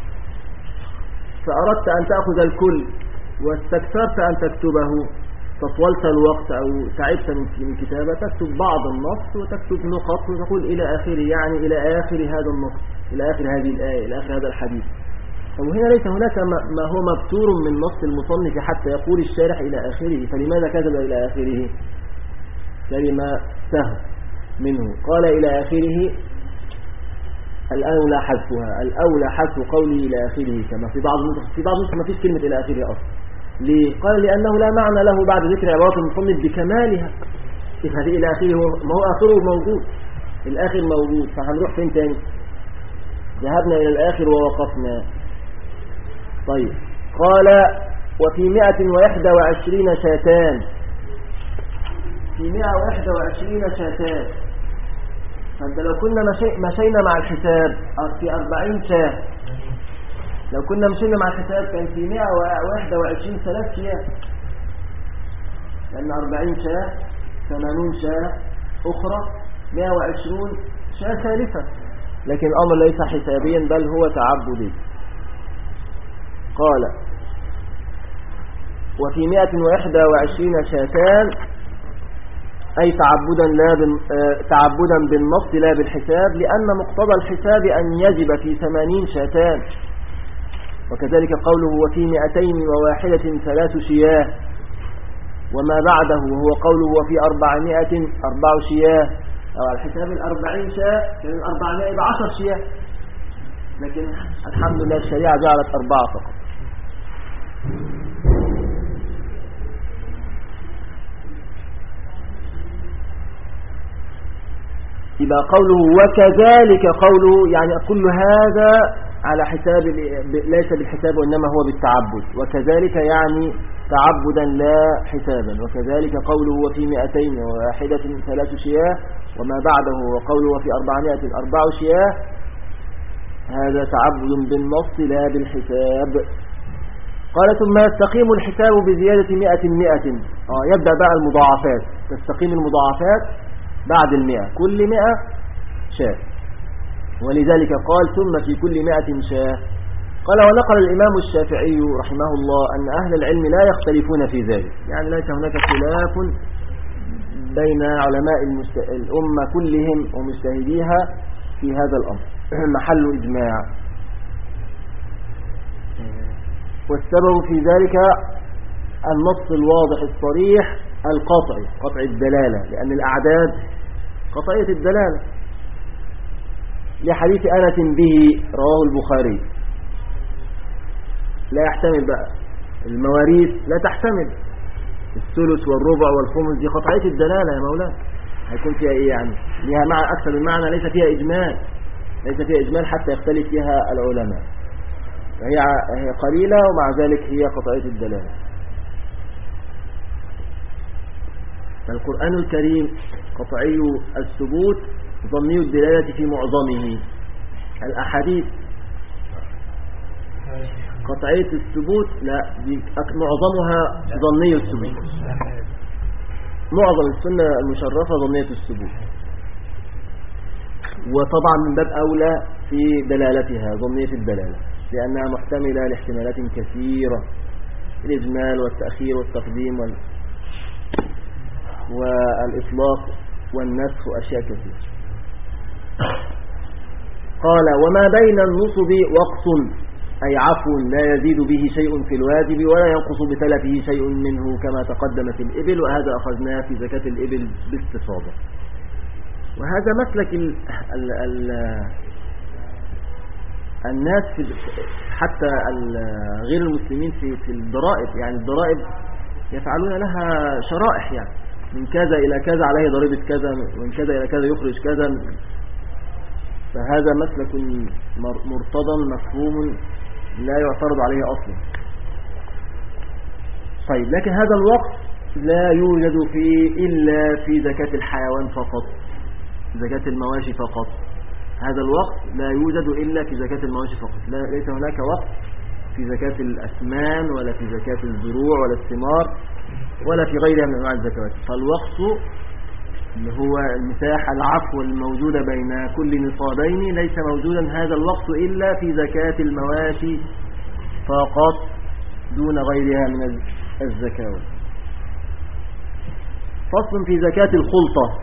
فأردت أن تأخذ الكل واستكثرت أن تكتبه تطولت الوقت أو تعبت من الكتابة تكتب بعض النص وتكتب نقط وتقول إلى آخره يعني إلى آخر هذا النص إلى آخر هذه الآية إلى آخر هذا الحديث. وهنا ليس هناك ما هو مبتور من نص المصنف حتى يقول الشارح إلى آخره. فلماذا كتب إلى آخره؟ كلمة سهل منه قال إلى آخره الأولى حذفها. الأولى حذف قولي إلى آخره كما في بعض في بعض النسخ ما فيش كلمة إلى آخره أصلا. ليه؟ قال لأنه لا معنى له بعد ذكر عبارة المصنف بكمالها. كيف هذه إلى آخره؟ ما هو آخره موجود الآخر موجود فهنروح فين تاني؟ ذهبنا إلى الآخر ووقفنا. طيب قال وفي مائة وإحدى وعشرين شاتان في مائة وإحدى وعشرين شاتان. فانت لو كنا مشي... مشينا مع الحساب في أربعين شاه لو كنا مشينا مع الحساب كان في مائة وإحدى وعشرين ثلاث شياه لأن أربعين شاه ثمانون شاه أخرى مائة وعشرون شاه ثالثة. لكن الأمر ليس حسابيا بل هو تعبدي. قال وفي مائة وإحدى وعشرين شاتان أي تعبدا لا بن... تعبدا بالنص لا بالحساب لأن مقتضى الحساب أن يجب في ثمانين شاتان. وكذلك قوله وفي مئتين وواحدة ثلاث شياه وما بعده وهو قوله وفي أربعمائة أربع شياه أو على الحساب الأربعين شاه كان الأربعمائة بعشر شياه لكن الحمد لله الشريعة جعلت أربعة فقط. يبقى قوله وكذلك قوله يعني كل هذا على حساب ليس بالحساب وإنما هو بالتعبد. وكذلك يعني تعبدا لا حسابا. وكذلك قوله وفي مئتين وواحدة ثلاث شياه وما بعده وقوله وفي أربعمائة أربع شياه هذا تعبد بالنص لا بالحساب. قال ثم يستقيم الحساب بزيادة مئة مئة. آه يبدأ بقى المضاعفات. تستقيم المضاعفات بعد المئة، كل مئة شاة، ولذلك قال ثم في كل مئة شاة. قال ونقل الإمام الشافعي رحمه الله أن أهل العلم لا يختلفون في ذلك، يعني ليس هناك خلاف بين علماء المست... الأمة كلهم ومجتهديها في هذا الأمر، محل إجماع. والسبب في ذلك النص الواضح الصريح القطعي، قطع الدلالة، لأن الأعداد قطعية الدلالة، لحديث أنس به رواه البخاري، لا يحتمل بقى المواريث، لا تحتمل الثلث والربع والخمس، دي قطعية الدلالة يا مولانا، هيكون فيها ايه يعني؟ لها معنى أكثر من معنى، ليس فيها إجمال، ليس فيها إجمال حتى يختلف فيها العلماء، فهي هي قليلة ومع ذلك هي قطعية الدلالة. فالقرآن الكريم قطعي الثبوت ظني الدلالة في معظمه. الأحاديث قطعية الثبوت لا، معظمها ظني الثبوت، معظم السنة المشرفة ظنية الثبوت، وطبعا من باب أولى في دلالتها ظنية الدلالة، لأنها محتملة لاحتمالات كثيرة، الإجمال والتأخير والتقديم وال... والإطلاق والنسخ وأشياء كثيرة. قال وما بين النصب وقص، أي عفو لا يزيد به شيء في الواجب ولا ينقص بتلفه شيء منه كما تقدم في الإبل، وهذا أخذناه في زكاة الإبل باستفاضة. وهذا مسلك ال ال ال الناس في حتى غير المسلمين في في الضرائب، يعني الضرائب يفعلون لها شرائح، يعني من كذا إلى كذا عليه ضريبة كذا، ومن كذا إلى كذا يخرج كذا، فهذا مسلك مرتضى مفهوم لا يعترض عليه أصلا. طيب لكن هذا الوقت لا يوجد فيه إلا في زكاة الحيوان فقط، زكاة المواشي فقط، هذا الوقت لا يوجد إلا في زكاة المواشي فقط، لا ليس هناك وقت في زكاة الأثمان ولا في زكاة الزروع ولا الثمار ولا في غيرها من أنواع الزكوات. فالوقت اللي هو المساحة العفو الموجودة بين كل نصابين ليس موجودا هذا الوقت إلا في زكاة المواشي فقط دون غيرها من الزكاة. فصل في زكاة الخلطة.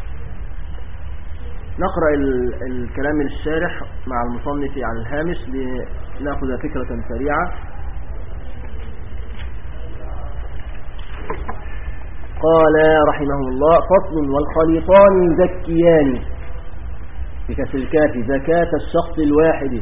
نقرأ الكلام الشارح مع المصنف على الهامش لنأخذ فكرة سريعة. قال رحمه الله فصل والخليطان يزكيان بكسر الكاف زكاة الشخص الواحد.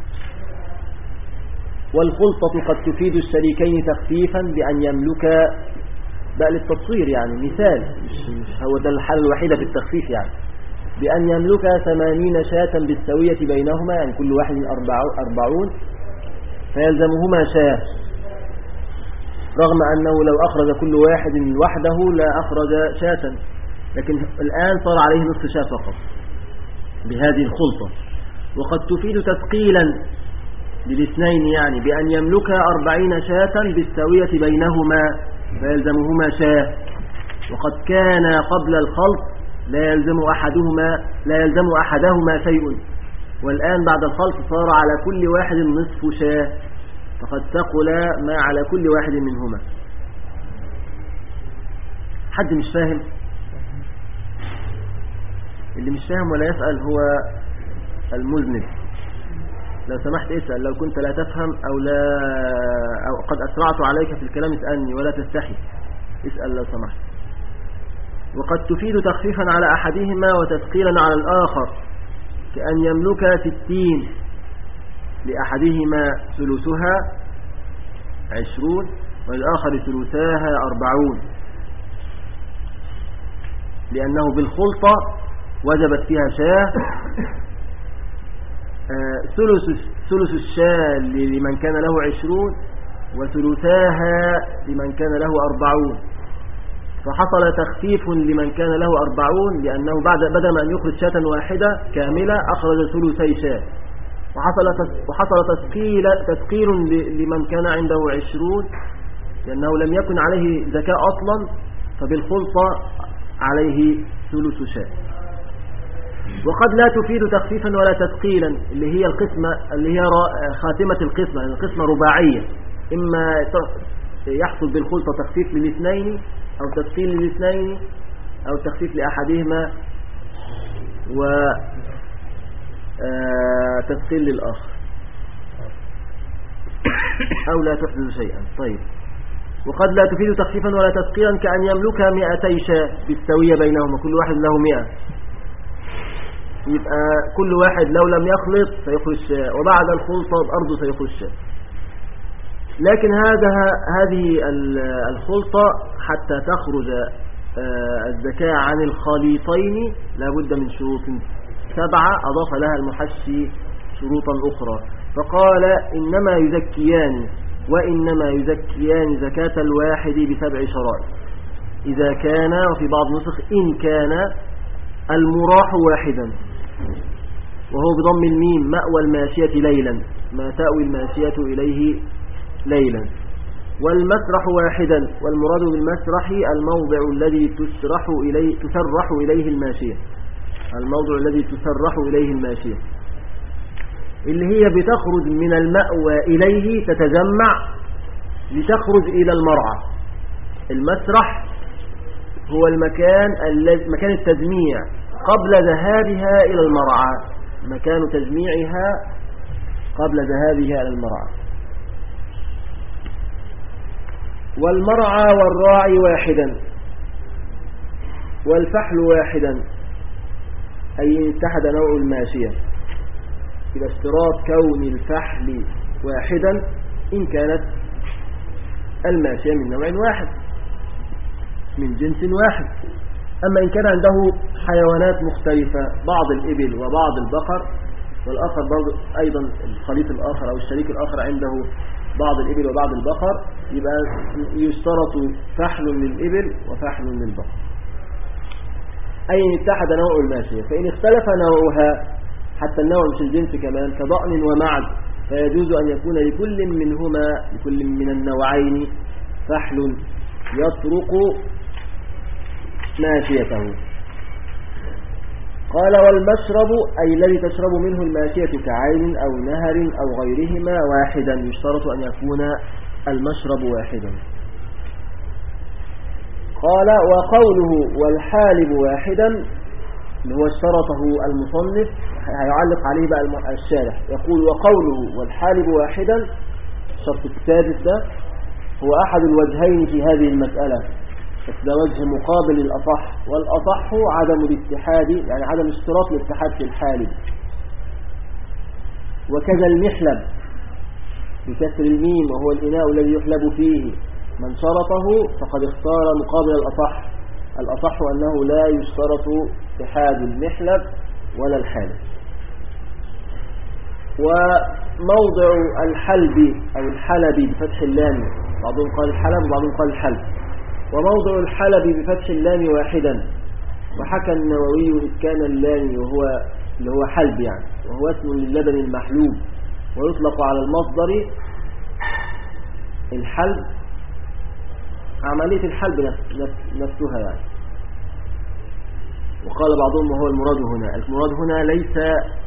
والخلطة قد تفيد الشريكين تخفيفا بأن يملك بقى للتصوير، يعني مثال مش هو ده الحالة الوحيدة في التخفيف، يعني بأن يملك ثمانين شاة بالسوية بينهما، يعني كل واحد أربعون فيلزمهما شاة، رغم أنه لو أخرج كل واحد وحده لا أخرج شاة، لكن الآن صار عليه نصف شاة فقط بهذه الخلطة. وقد تفيد تثقيلا للاثنين، يعني بأن يملك أربعين شاة بالسوية بينهما فيلزمهما شاة، وقد كان قبل الخلط لا يلزم أحدهما لا يلزم أحدهما شيء، والآن بعد الخلط صار على كل واحد نصف شاة، فقد ثقل ما على كل واحد منهما. حد مش فاهم؟ اللي مش فاهم ولا يسأل هو المذنب، لو سمحت اسأل، لو كنت لا تفهم أو, لا أو قد أسرعت عليك في الكلام اسألني ولا تستحي، اسأل لو سمحت. وقد تفيد تخفيفا على أحدهما وتثقيلا على الآخر، كأن يملك ستين لأحدهما ثلثها عشرون والآخر ثلثاها أربعون، لأنه بالخلطة وجبت فيها شاة، ثلث ثلث الشاة لمن كان له عشرون وثلثاها لمن كان له أربعون، فحصل تخفيف لمن كان له أربعون، لأنه بعد بدل ما أن يخرج شاة واحدة كاملة أخرج ثلثي شاة، وحصل وحصل تثقيل تثقيل لمن كان عنده عشرون، لأنه لم يكن عليه زكاة أصلا، فبالخلطة عليه ثلث شاة. وقد لا تفيد تخفيفا ولا تثقيلا، اللي هي القسمة اللي هي خاتمة القسمة، يعني القسمة رباعية، إما يحصل بالخلطة تخفيف للاثنين أو تثقيل للاثنين أو تخفيف لأحدهما وتثقيل للآخر، أو لا تحدث شيئا. طيب، وقد لا تفيد تخفيفا ولا تثقيلا كأن يملك مئتي شاة بالسوية بينهما، كل واحد له مئة، يبقى كل واحد لو لم يخلط سيخرج شاة، وبعد الخلطة برضه سيخرج شاة. لكن هذا هذه الخلطة حتى تخرج الزكاة عن الخليطين لابد من شروط سبعة أضاف لها المحشي شروطا أخرى، فقال إنما يزكيان وإنما يزكيان زكاة الواحد بسبع شرائط، إذا كان، وفي بعض النسخ إن كان المراح واحدا، وهو بضم الميم مأوى الماشية ليلا، ما تأوي الماشية إليه ليلا، والمسرح واحدا، والمراد بالمسرح الموضع الذي تسرح إليه تسرح إليه الماشية، الموضع الذي تسرح إليه الماشية، اللي هي بتخرج من المأوى إليه تتجمع لتخرج إلى المرعى. المسرح هو المكان الذي مكان التجميع قبل ذهابها إلى المرعى، مكان تجميعها قبل ذهابها إلى المرعى. والمرعى والراعي واحدا، والفحل واحدا، أي اتحد نوع الماشية، إذا اشتراط كون الفحل واحدا إن كانت الماشية من نوع واحد من جنس واحد. أما إن كان عنده حيوانات مختلفة، بعض الإبل وبعض البقر، والآخر برضو أيضا الخليط الآخر أو الشريك الآخر عنده بعض الإبل وبعض البقر، يبقى يشترط فحل للإبل وفحل للبقر، أي إن اتحد نوع الماشية. فإن اختلف نوعها، حتى النوع مش الجنس كمان، كضأن ومعد، فيجوز أن يكون لكل منهما لكل من النوعين فحل يطرق ماشيته. قال والمشرب أي الذي تشرب منه الماشية كعين أو نهر أو غيرهما واحدا، يشترط أن يكون المشرب واحدا. قال وقوله والحالب واحدا اللي هو اشترطه المصنف، هيعلق عليه بقى الشارح، يقول وقوله والحالب واحدا، الشرط السادس ده هو أحد الوجهين في هذه المسألة، بس ده وجه مقابل الأصح، والأصح عدم الاتحاد، يعني عدم اشتراط الاتحاد في الحالب. وكذا المحلب بكسر الميم، وهو الإناء الذي يحلب فيه، من شرطه فقد اختار مقابل الأصح، الأصح أنه لا يشترط اتحاد المحلب ولا الحالب. وموضع الحلب أو الحلب بفتح اللام، بعضهم قال الحلب وبعضهم قال الحلب، وموضع الحلب بفتح اللام واحدا. وحكى النووي إسكان اللام وهو اللي هو حلب يعني، وهو اسم للبن المحلوب، ويطلق على المصدر الحلب، عملية الحلب نفسها يعني. وقال بعضهم وهو المراد هنا، المراد هنا ليس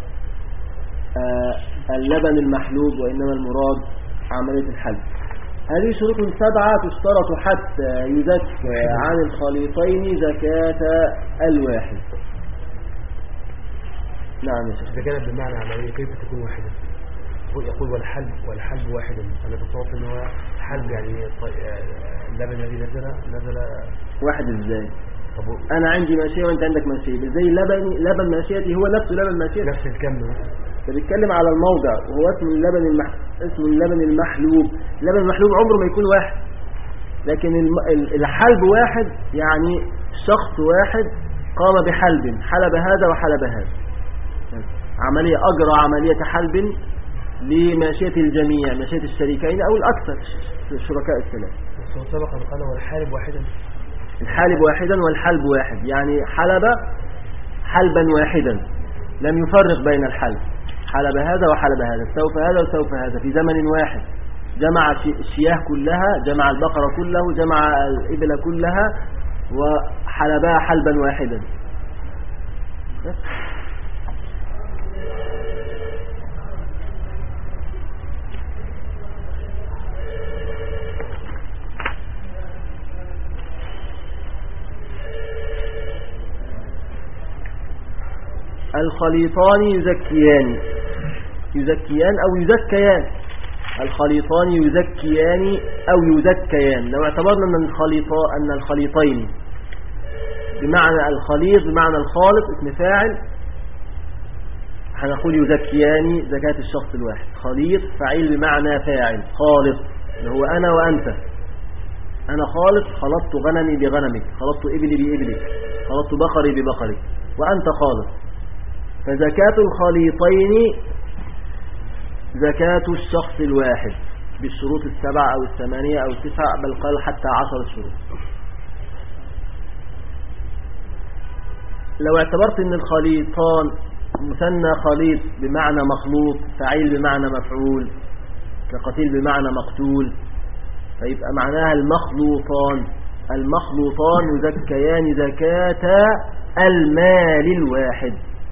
اللبن المحلوب، وإنما المراد عملية الحلب. هذه شروط سبعة تشترط حتى يزكى عن الخليطين زكاة الواحد. نعم يا شيخ. إذا كانت بمعنى عملية كيف تكون واحدة؟ يقول والحلب والحلب واحدا، أنا بصوت إن هو حلب يعني اللبن الذي نزل نزل واحد. إزاي؟ أنا عندي ماشية وأنت عندك ماشية، زي لبن لبن ماشيتي هو نفسه لبن ماشيتي، نفس الكم. فبيتكلم على الموضع، وهو اسم اللبن المح... اسم اللبن المحلوب. اللبن المحلوب عمره ما يكون واحد، لكن الم... الحلب واحد، يعني شخص واحد قام بحلب، حلب هذا وحلب هذا، عملية أجرى عملية حلب لماشية الجميع، ماشية الشريكين أو الأكثر شركاء الثلاث. سبق أن قال والحالب واحدا، الحالب واحدا والحلب واحد، يعني حلب حلبا واحدا، لم يفرق بين الحلب، حلب هذا وحلب هذا، سوف هذا وسوف هذا في زمن واحد، جمع الشياه كلها، جمع البقرة كله، جمع الإبل كلها، وحلبها حلبا واحدا، بس. الخليطان يزكيان يزكيان أو يزكيان الخليطان يزكيان أو يزكيان. لو اعتبرنا أن الخليطان أن الخليطين بمعنى الخليط بمعنى الخالط اسم فاعل، هنقول يزكيان زكاة الشخص الواحد. خليط فعيل بمعنى فاعل، خالط اللي هو أنا وأنت. أنا خالط، خلطت غنمي بغنمك، خلطت إبلي بإبلك، خلطت بقري ببقرك، وأنت خالط. فزكاة الخليطين زكاة الشخص الواحد بالشروط السبع أو الثمانية أو التسعة، بل قال حتى عشر شروط. لو اعتبرت أن الخليطان مثنى خليط بمعنى مخلوط، فعيل بمعنى مفعول، كقتيل بمعنى مقتول، فيبقى معناها المخلوطان. المخلوطان يزكيان زكاة المال الواحد.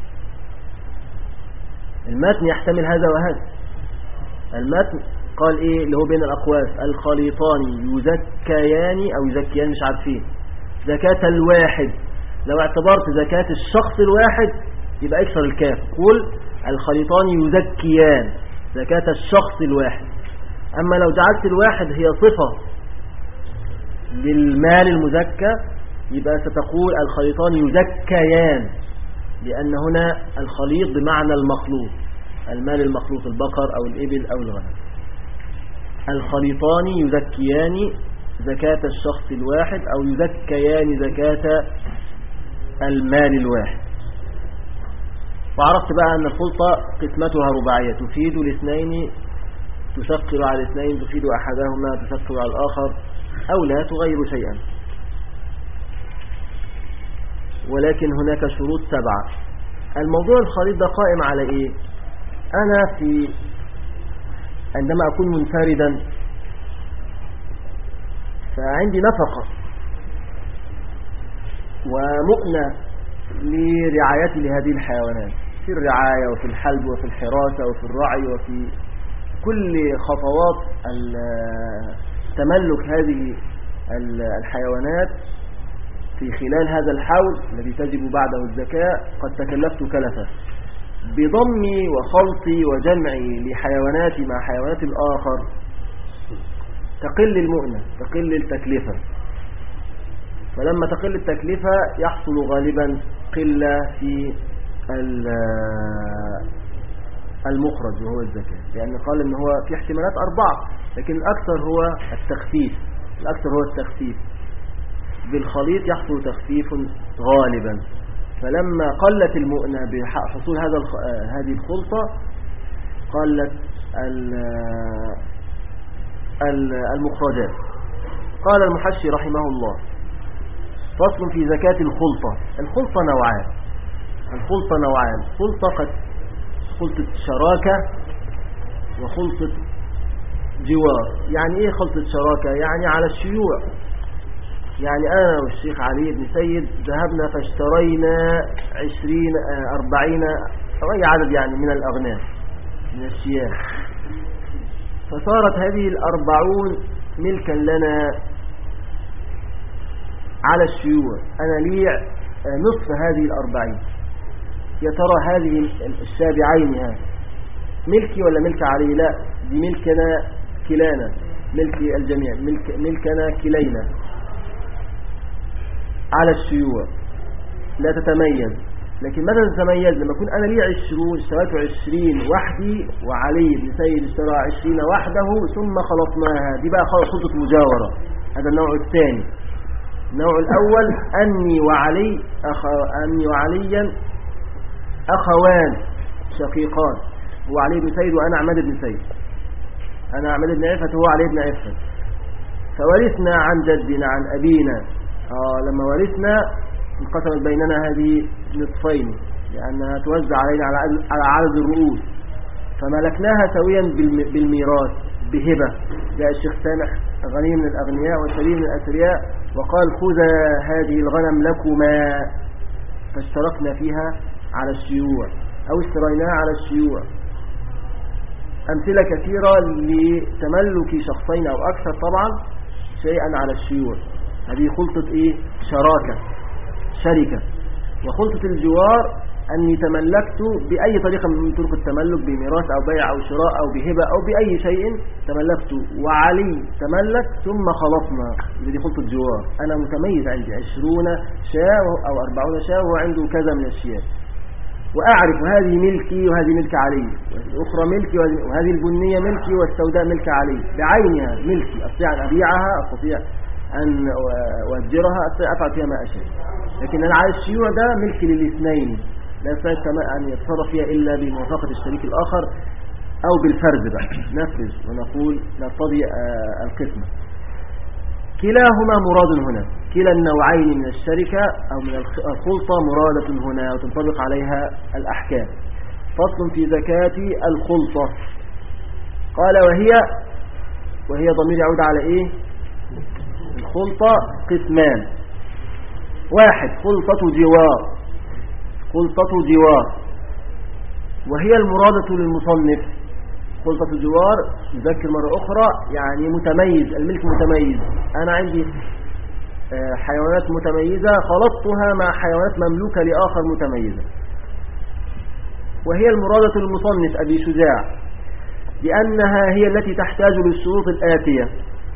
المتن يحتمل هذا وهذا. المتن قال ايه اللي هو بين الأقواس؟ الخليطان يزكيان أو يزكيان مش عارفين زكاة الواحد. لو اعتبرت زكاة الشخص الواحد يبقى اكسر الكاف، قول الخليطان يزكيان زكاة الشخص الواحد. أما لو جعلت الواحد هي صفة للمال المزكى يبقى ستقول الخليطان يزكيان، لأن هنا الخليط بمعنى المخلوط، المال المخلوط، البقر أو الإبل أو الغنم. الخليطان يزكيان زكاة الشخص الواحد أو يزكيان زكاة المال الواحد. وعرفت بقى أن الخلطة قسمتها رباعية، تفيد الاثنين، تشكل على الاثنين، تفيد أحدهما، تشكل على الآخر، أو لا تغير شيئا. ولكن هناك شروط سبعة. الموضوع الخليط ده قائم على إيه؟ أنا في عندما أكون منفردا فعندي نفقة ومؤنة لرعايتي لهذه الحيوانات، في الرعاية وفي الحلب وفي الحراسة وفي الرعي وفي كل خطوات تملك هذه الحيوانات. في خلال هذا الحول الذي تجب بعده الزكاة قد تكلفت كلفة بضمي وخلطي وجمعي لحيواناتي مع حيوانات الآخر، تقل المؤنة، تقل التكلفة. فلما تقل التكلفة يحصل غالبا قلة في المخرج وهو الزكاة، لأن قال إن هو في احتمالات أربعة، لكن الأكثر هو التخفيف. الأكثر هو التخفيف. بالخليط يحصل تخفيف غالبا. فلما قلت المؤنة بحصول هذا هذه الخلطة قلت المخرجات. قال المحشي رحمه الله: فصل في زكاة الخلطة. الخلطة نوعان. الخلطة نوعان خلطة قد خلطة شراكة وخلطة جوار. يعني ايه خلطة شراكة؟ يعني على الشيوع. يعني أنا والشيخ علي بن سيد ذهبنا فاشترينا عشرين أربعين أو أي عدد يعني من الأغنام من الشياه، فصارت هذه الأربعون ملكا لنا على الشيوع. أنا لي نصف هذه الأربعين. يا ترى هذه السابعين هذه ملكي ولا ملك علي؟ لا، دي ملكنا كلانا، ملك الجميع، ملك ملكنا كلينا على الشيوع، لا تتميز. لكن ماذا تتميز؟ لما يكون أنا لي عشرون، اشتريت عشرين وحدي وعلي بن سيد اشترى عشرين وحده ثم خلطناها، دي بقى خلطة مجاورة. هذا النوع الثاني. النوع الأول أني وعلي أخ... أني وعليا أخوان شقيقان، هو علي بن سيد وأنا عماد بن سيد، أنا عماد بن عفة هو علي بن عفة، فورثنا عن جدنا عن أبينا. آه لما ورثنا انقسمت بيننا هذه نصفين لأنها توزع علينا على عدد الرؤوس، فملكناها سويا بالميراث بهبة. جاء الشيخ سامح غني من الأغنياء وسليم من الأثرياء وقال: خذ هذه الغنم لكما، فاشتركنا فيها على الشيوع أو اشتريناه على الشيوع. أمثلة كثيرة لتملك شخصين أو أكثر طبعا شيئا على الشيوع. هذه خلطة إيه؟ شراكة، شركة. وخلطة الجوار أني تملكت بأي طريقة من طرق التملك، بميراث أو بيع أو شراء أو بهبة أو بأي شيء تملكت، وعلي تملك ثم خلطنا. دي خلطة جوار. أنا متميز، عندي عشرون شاة أو أربعون شاة وهو عنده كذا من الشياه، وأعرف هذه ملكي وهذه ملك علي، والأخرى ملكي وهذه البنية ملكي والسوداء ملك علي بعينها ملكي. أستطيع أن أبيعها، أستطيع أن أؤجرها، أستطيع أفعل فيها ما أشاء. لكن أنا على الشيوع ده ملكي للاثنين، لا يستطيع أن يتصرف فيها إلا بموافقة الشريك الآخر أو بالفرز بقى نفذ ونقول نقتضي القسمة. كلاهما مراد هنا، كلا النوعين من الشركة أو من الخلطة مرادة هنا وتنطبق عليها الأحكام. فصل في زكاة الخلطة. قال وهي وهي ضمير يعود على إيه؟ الخلطة قسمان. واحد خلطة جوار، خلطة جوار وهي المرادة للمصنف. خلطة الجوار نذكر مرة أخرى يعني متميز، الملك متميز. أنا عندي حيوانات متميزة خلطتها مع حيوانات مملوكة لآخر متميزة، وهي المرادة للمصنف أبي شجاع لأنها هي التي تحتاج للشروط الآتية.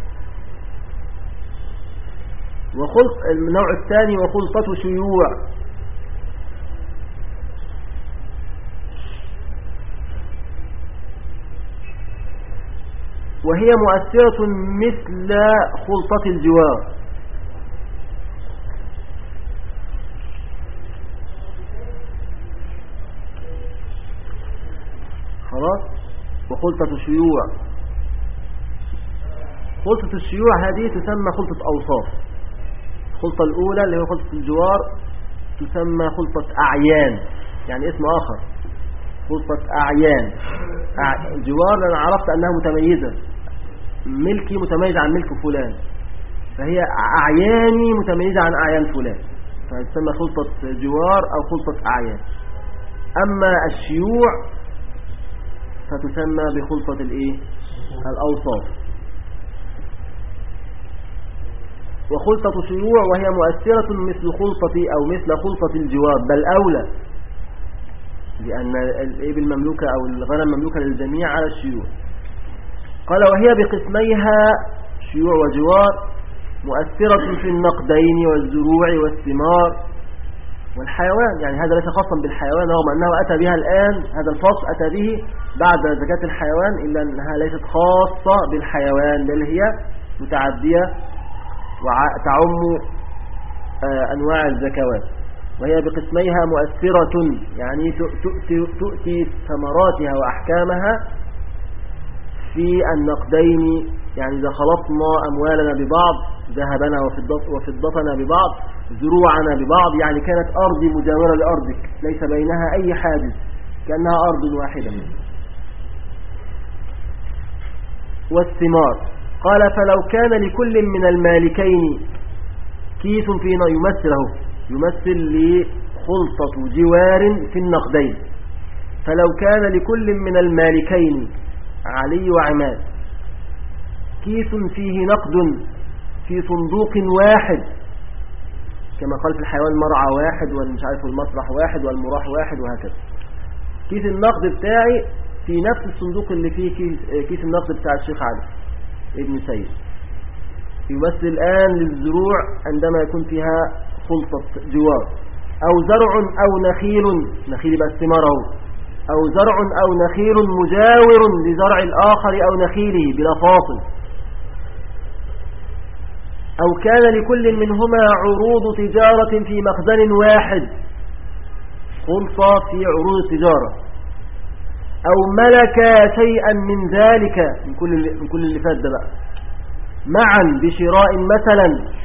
وخلط النوع الثاني وخلطة شيوع، وهي مؤثرة مثل خلطة الجوار. خلاص. وخلطة شيوع، خلطة الشيوع هذه تسمى خلطة أوصاف. الخلطة الأولى اللي هي خلطة الجوار تسمى خلطة أعيان، يعني اسم آخر، خلطة أعيان. الجوار لأن عرفت أنها متميزة، ملكي متميز عن ملك فلان، فهي أعياني متميزة عن أعيان فلان، فتسمى خلطة جوار أو خلطة أعيان. أما الشيوع فتسمى بخلطة الإيه؟ الأوصاف. وخلطة شيوع وهي مؤثرة مثل خلطة أو مثل خلطة الجوار، بل أولى، لأن الإبل المملوكة أو الغنم مملوكة للجميع على الشيوع. قال وهي بقسميها شيوع وجوار مؤثرة في النقدين والزروع والثمار والحيوان. يعني هذا ليس خاصا بالحيوان رغم أنه أتى بها الآن، هذا الفصل أتى به بعد زكاة الحيوان، إلا أنها ليست خاصة بالحيوان بل هي متعدية وتعم أنواع الزكوات. وهي بقسميها مؤثرة يعني تؤتي, تؤتي ثمراتها وأحكامها في النقدين، يعني إذا خلطنا أموالنا ببعض، ذهبنا وفضتنا ببعض، زروعنا ببعض، يعني كانت أرضي مجاورة لأرضك ليس بينها أي حاجز، كأنها أرض واحدة منه. والثمار. قال فلو كان لكل من المالكين كيس في يمثله يمثل لخلطة جوار في النقدين. فلو كان لكل من المالكين علي وعماد كيس فيه نقد في صندوق واحد، كما قال في الحيوان مرعى واحد والمش عارف المسرح واحد والمراح واحد وهكذا، كيس النقد بتاعي في نفس الصندوق اللي فيه كيس النقد بتاع الشيخ علي ابن سيد. يمثل الآن للزروع عندما يكون فيها خلطة جوار، أو زرع أو نخيل، نخيل بقى ثماره، أو زرع أو نخيل مجاور لزرع الآخر أو نخيله بلا فاصل، أو كان لكل منهما عروض تجارة في مخزن واحد، خلطة في عروض التجارة، أو ملك شيئا من ذلك من كل من كل اللي فات ده بقى معا بشراء مثلا،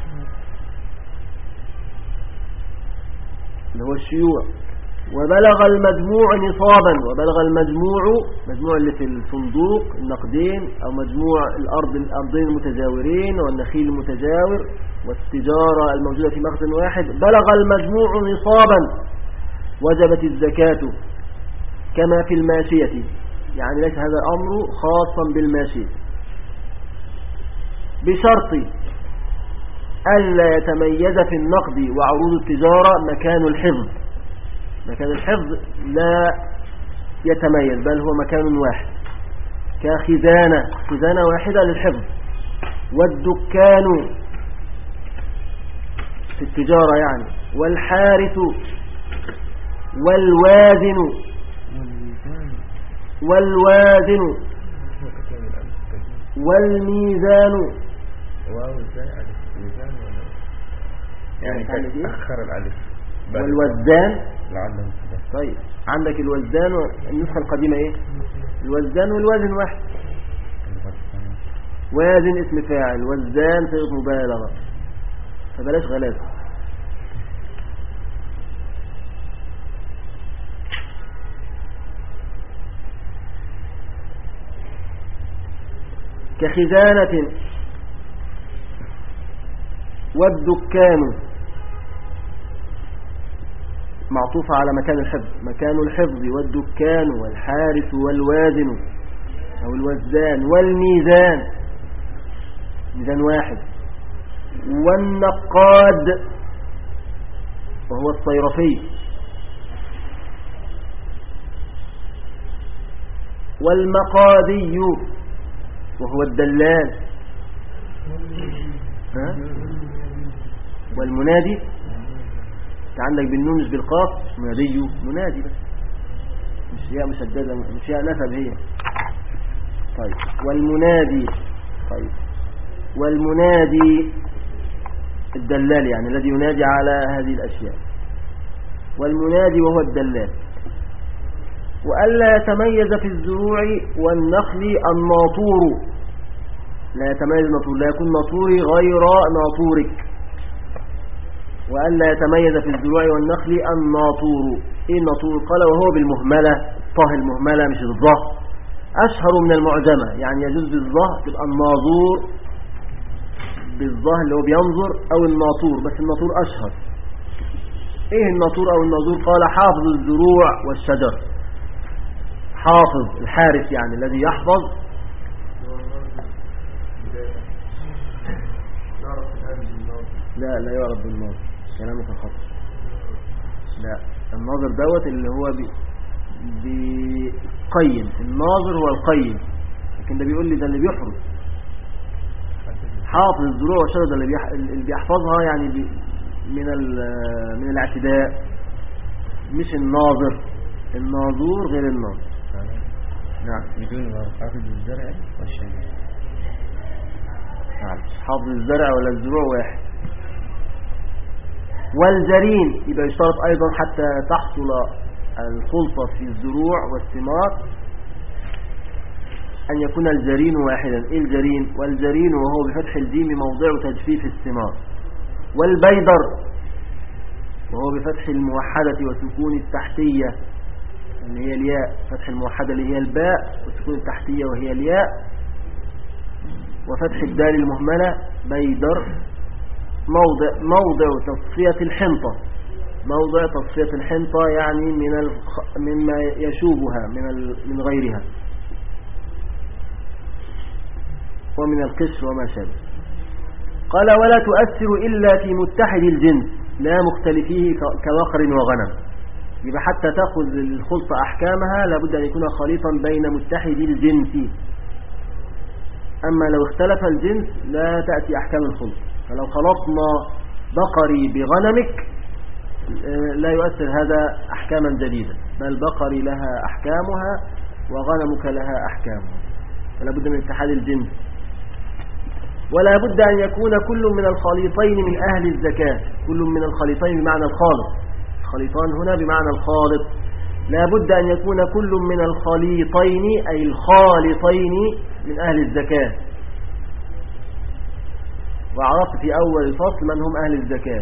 اللي هو الشيوع، وبلغ المجموع نصابا، وبلغ المجموع مجموع اللي في الصندوق النقدين، أو مجموع الأرض الأرضين المتجاورين والنخيل المتجاور والتجارة الموجودة في مخزن واحد، بلغ المجموع نصابا وجبت الزكاة كما في الماشية، يعني ليس هذا الأمر خاصا بالماشية، بشرط ألا يتميز في النقد وعروض التجارة مكان الحفظ. مكان الحفظ لا يتميز، بل هو مكان واحد، كخزانة، خزانة واحدة للحفظ. والدكان في التجارة يعني، والحارث، والوازن والوازن والميزان. واو ازاي الف ميزان ولا يعني تأخر الالف والوزان لعله. طيب عندك الوزان، النسخة القديمة ايه؟ الوزان والوازن واحد. وازن اسم فاعل، وزان صيغة مبالغة، فبلاش غلاسة. كخزانة والدكان معطوفة على مكان الحفظ، مكان الحفظ والدكان والحارس والوازن أو الوزان والميزان، ميزان واحد، والنقاد وهو الصيرفي، والمقادي وهو الدلال، ها؟ والمنادي عندك بالنون مش بالقاف، منادي منادي بس، مش هي مشددة، مش هي نسب هي. طيب والمنادي، طيب والمنادي الدلال يعني الذي ينادي على هذه الأشياء، والمنادي وهو الدلال. وألا يتميز في الزروع والنخل الناطور، لا يتميز الناطور، لا يكون ناطوري غير ناطورك. وألا يتميز في الزروع والنخل الناطور. إيه الناطور؟ قال وهو بالمهملة، طه المهملة مش الظه، أشهر من المعجمة، يعني يجوز بالظه تبقى الناظور بالظه اللي هو بينظر، أو الناطور، بس الناطور أشهر. إيه الناطور أو الناظور؟ قال حافظ الزروع والشجر، حافظ الحارس يعني الذي يحفظ. لا لا يعرف بالناظر، كلامك خطأ. لا، الناظر دوت اللي هو بي بيقيم، الناظر هو القيم، لكن ده بيقول لي ده اللي بيحرز. حافظ الزروع والشجر ده اللي بيحفظها يعني بي من من الاعتداء، مش الناظر. الناظور غير الناظر. نعم، بدون حافظ الزرع والشجر. نعم، حافظ الزرع ولا الزروع واحد. والجرين يبقى يشترط أيضا حتى تحصل الخلطة في الزروع والثمار أن يكون الجرين واحدا. إيه الجرين؟ والجرين وهو بفتح الجيم موضع تجفيف الثمار. والبيدر وهو بفتح الموحدة وسكون التحتية اللي هي الياء، فتح الموحدة اللي هي الباء، وسكون التحتية وهي الياء، وفتح الدال المهملة. بيدر موضع موضع تصفية الحنطة، موضع تصفية الحنطة يعني من الخ... مما يشوبها من ال... من غيرها، ومن القشر وما شابه. قال ولا تؤثر إلا في متحد الجنس لا مختلفيه كوقر وغنم. يبقى حتى تأخذ الخلطة أحكامها لابد أن يكون خليطا بين متحد الجنس، أما لو اختلف الجنس لا تأتي أحكام الخلطة. فلو خلطنا بقري بغنمك لا يؤثر هذا أحكاما جديدة، بل بقري لها أحكامها وغنمك لها أحكامها، فلا بد من اتحاد الجنس. ولا بد أن يكون كل من الخليطين من أهل الزكاة، كل من الخليطين بمعنى الخالط، الخليطان هنا بمعنى الخالط. لا بد أن يكون كل من الخليطين أي الخالطين من أهل الزكاة. وعرفت في أول الفصل من هم أهل الزكاة.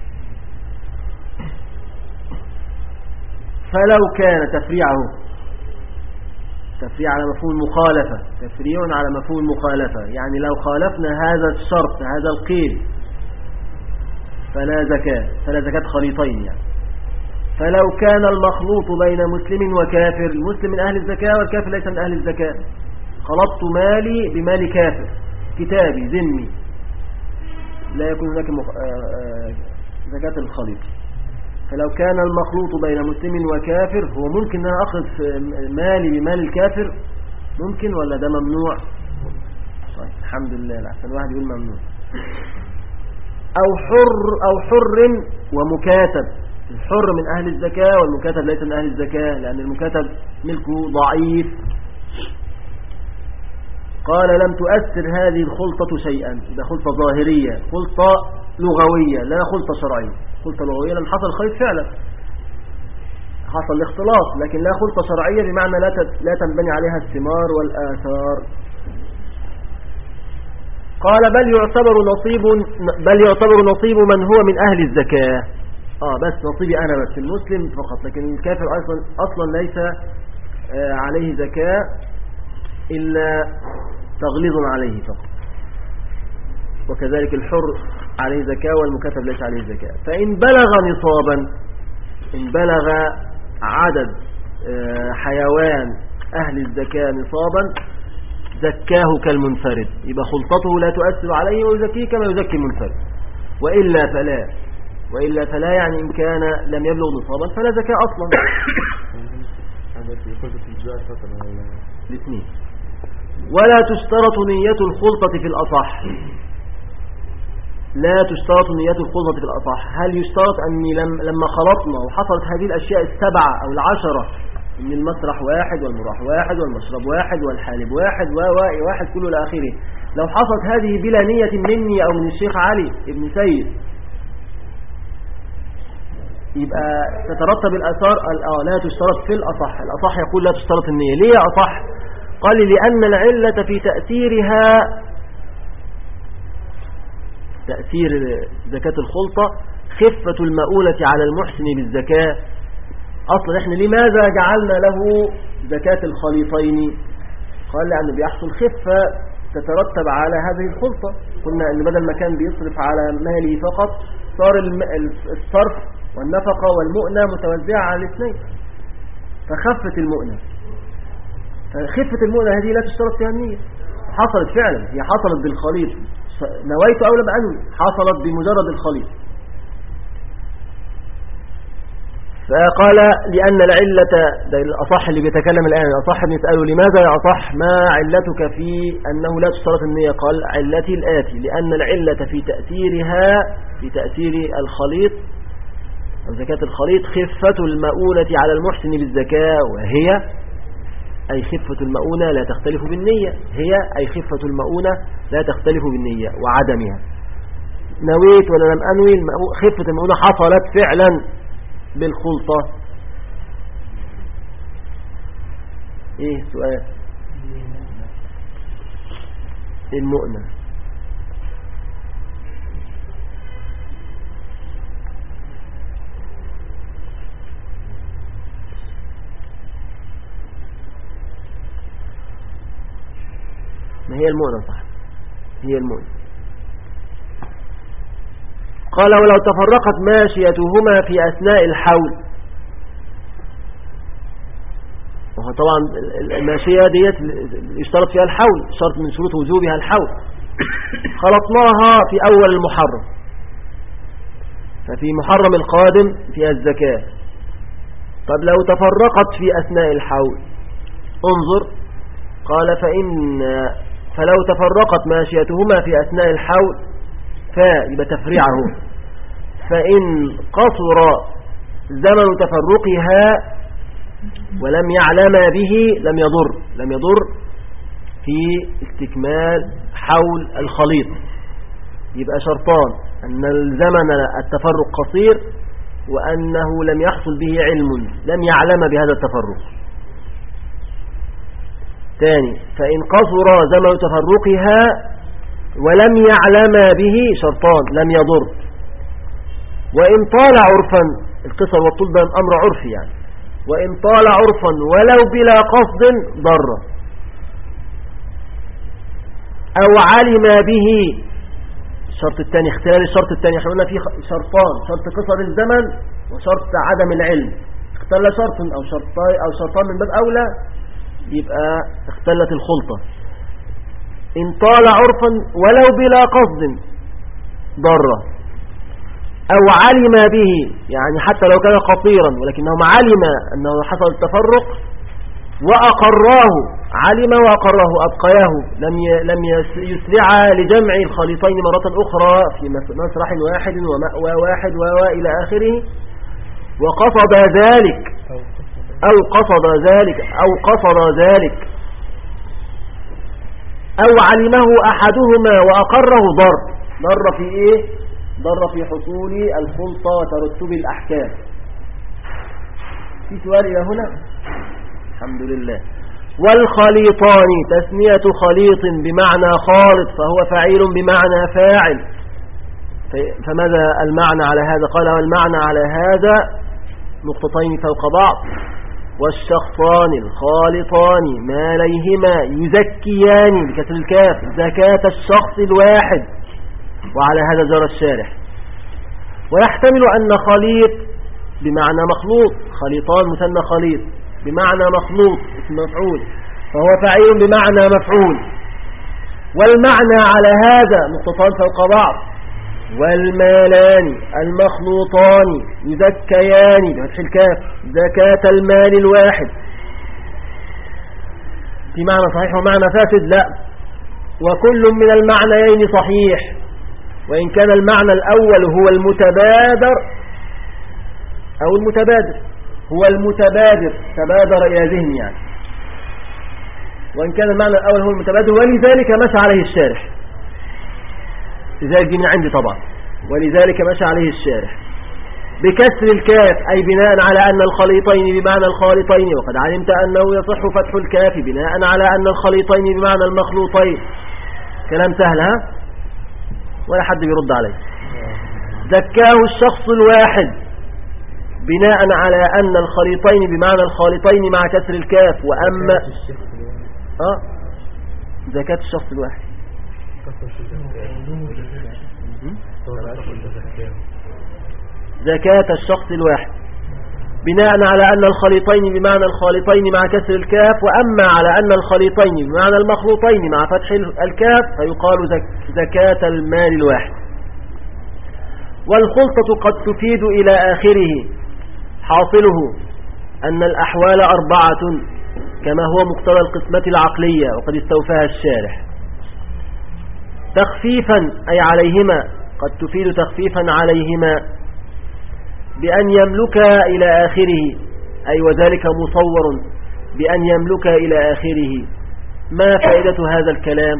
فلو كان تفريعه تفريع على مفهوم المخالفة، تفريع على مفهوم المخالفة، يعني لو خالفنا هذا الشرط هذا القيد فلا زكاة، فلا زكاة خليطين يعني. فلو كان المخلوط بين مسلم وكافر، المسلم من أهل الزكاة والكافر ليس من أهل الزكاة، خلطت مالي بمال كافر كتابي ذمي، لا يكون هناك مخ... زكاة الخليط. فلو كان المخلوط بين مسلم وكافر، هو ممكن أن أخذ مالي بمال الكافر؟ ممكن ولا ده ممنوع؟ طيب الحمد لله، لحسن واحد يقول ممنوع. أو حر أو حر ومكاتب، الحر من أهل الزكاة والمكاتب ليس من أهل الزكاة، لأن المكاتب ملكه ضعيف. قال لم تؤثر هذه الخلطة شيئا، ده خلطة ظاهرية، خلطة لغوية لا خلطة شرعية. خلطة لغوية لأن حصل خلط فعلا، حصل الاختلاط، لكن لا خلطة شرعية بمعنى لا لا تنبني عليها الثمار والآثار. قال بل يعتبر نصيب بل يعتبر نصيب من هو من أهل الزكاة. اه بس نصيبي أنا بس المسلم فقط، لكن الكافر أصلا أصلا ليس آه عليه زكاة إلا تغليظ عليه فقط، وكذلك الحر عليه زكاة والمكاتب ليس عليه زكاة. فإن بلغ نصابا، إن بلغ عدد آه حيوان أهل الزكاة نصابا زكاه كالمنفرد، يبقى خلطته لا تؤثر عليه ويزكيه كما يزكي المنفرد. وإلا فلا وإلا فلا يعني إن كان لم يبلغ نصابا فلا زكاة أصلا. الاثنين. ولا تشترط نية الخلطة في الأصح، لا تشترط نية الخلطة في الأصح. هل يشترط أني لم لما خلطنا وحصلت هذه الأشياء السبعة أو العشرة، إن المسرح واحد والمراح واحد والمشرب واحد والحالب واحد وواحد كله لآخره، لو حصلت هذه بلا نية مني أو من الشيخ علي ابن سيد، يبقى تترتب الآثار. آه لا تشترط في الأصح. الأصح يقول لا تشترط النية. ليه يا أصح؟ قال لأن العلة في تأثيرها، تأثير زكاة الخلطة، خفة المؤونة على المحسن بالزكاة. أصلا إحنا لماذا جعلنا له زكاة الخليطين؟ قال لأنه بيحصل خفة تترتب على هذه الخلطة. قلنا أن بدل ما كان بيصرف على ماله فقط، صار الصرف والنفقة والمؤنة متوزعة على الاثنين، فخفت المؤنة. فخفة المؤنة هذه لا تشترط فيها النية. حصلت فعلا، هي حصلت بالخليط، نويت أو لم أنوي، حصلت بمجرد الخليط. فقال لأن العلة، ده الأصح اللي بيتكلم الآن، الأصح بنسأله لماذا يا أصح ما علتك في أنه لا تشترط النية؟ قال علتي الآتي، لأن العلة في تأثيرها، في تأثير الخليط أو زكاة الخليط، خفة المؤونة على المحسن بالزكاة، وهي أي خفة المؤونة لا تختلف بالنية، هي أي خفة المؤونة لا تختلف بالنية وعدمها. نويت ولا لم أنوي، خفة المؤونة حصلت فعلا بالخلطة. ايه سؤال؟ المؤنة ما هي المؤنة؟ صح، هي المؤنة. قال ولو تفرقت ماشيتهما في أثناء الحول، وهو طبعا الماشية ديت يشترط فيها الحول، شرط من شروط وجوبها الحول. خلطناها في أول المحرم، ففي محرم القادم فيها الزكاة. طب لو تفرقت في أثناء الحول، انظر، قال فإن فلو تفرقت ماشيتهما في أثناء الحول، فيبقى تفريعه، فإن قصر زمن تفرقها ولم يعلم به لم يضر لم يضر في استكمال حول الخليط. يبقى شرطان: أن الزمن التفرق قصير، وأنه لم يحصل به علم، لم يعلم بهذا التفرق. ثاني: فإن قصر زمن تفرقها ولم يعلم به، شرطان لم يضر. وإن طال عرفا، القصر والطول ده أمر عرفي يعني، وإن طال عرفا ولو بلا قصد ضر، أو علم به، الشرط الثاني اختلال الشرط الثاني، احنا قلنا فيه شرطان، شرط قصر الزمن وشرط عدم العلم. اختل شرط أو شرطان أو شرطان من باب أولى يبقى اختلت الخلطة. إن طال عرفا ولو بلا قصد ضره، أو علم به، يعني حتى لو كان قصيرا ولكنهم علم أنه حصل التفرق وأقراه، علم وأقراه أبقياه، لم لم يسرع لجمع الخليطين مرة أخرى في مسرح واحد ومأوى واحد وإلى آخره، وقصد ذلك أو قصد ذلك أو قصد ذلك أو علمه أحدهما وأقره ضر. ضر في إيه؟ ضر في حصول الخلطة وترتب الأحكام. في سؤال إلى هنا؟ الحمد لله. والخليطان تسمية خليط بمعنى خالط فهو فعيل بمعنى فاعل. فماذا المعنى على هذا؟ قال والمعنى على هذا نقطتين فوق بعض. والشخصان الخالطان ما ليهما يزكيان بكسر الكاف زكاة الشخص الواحد، وعلى هذا جرى الشارح. ويحتمل أن خليط بمعنى مخلوط، خليطان مثنى خليط بمعنى مخلوط اسم مفعول فهو فعيل بمعنى مفعول. والمعنى على هذا نقطتان فوق بعض. والمالان المخلوطان يزكيان بفتح الكاف زكاة المال الواحد. في معنى صحيح ومعنى فاسد؟ لا، وكل من المعنيين صحيح، وإن كان المعنى الأول هو المتبادر أو المتبادر هو المتبادر تبادر إلى ذهني يعني، وإن كان المعنى الأول هو المتبادر، ولذلك مشى عليه الشارح. لذلك دي من عندي طبعا، ولذلك مشى عليه الشارح بكسر الكاف أي بناء على أن الخليطين بمعنى الخالطين، وقد علمت أنه يصح فتح الكاف بناء على أن الخليطين بمعنى المخلوطين. كلام سهل ها؟ ولا حد بيرد عليه. زكاه الشخص الواحد بناء على أن الخليطين بمعنى الخالطين مع كسر الكاف. وأما آه زكاة الشخص الواحد زكاة الشخص الواحد بناء على أن الخليطين بمعنى الخالطين مع كسر الكاف. وأما على أن الخليطين بمعنى المخلوطين مع فتح الكاف فيقال زكاة المال الواحد. والخلطة قد تفيد إلى آخره، حاصله أن الأحوال أربعة كما هو مقتضى القسمة العقلية وقد استوفاها الشارح. تخفيفا أي عليهما، قد تفيد تخفيفا عليهما بأن يملك إلى آخره، أي وذلك مصور بأن يملك إلى آخره. ما فائدة هذا الكلام؟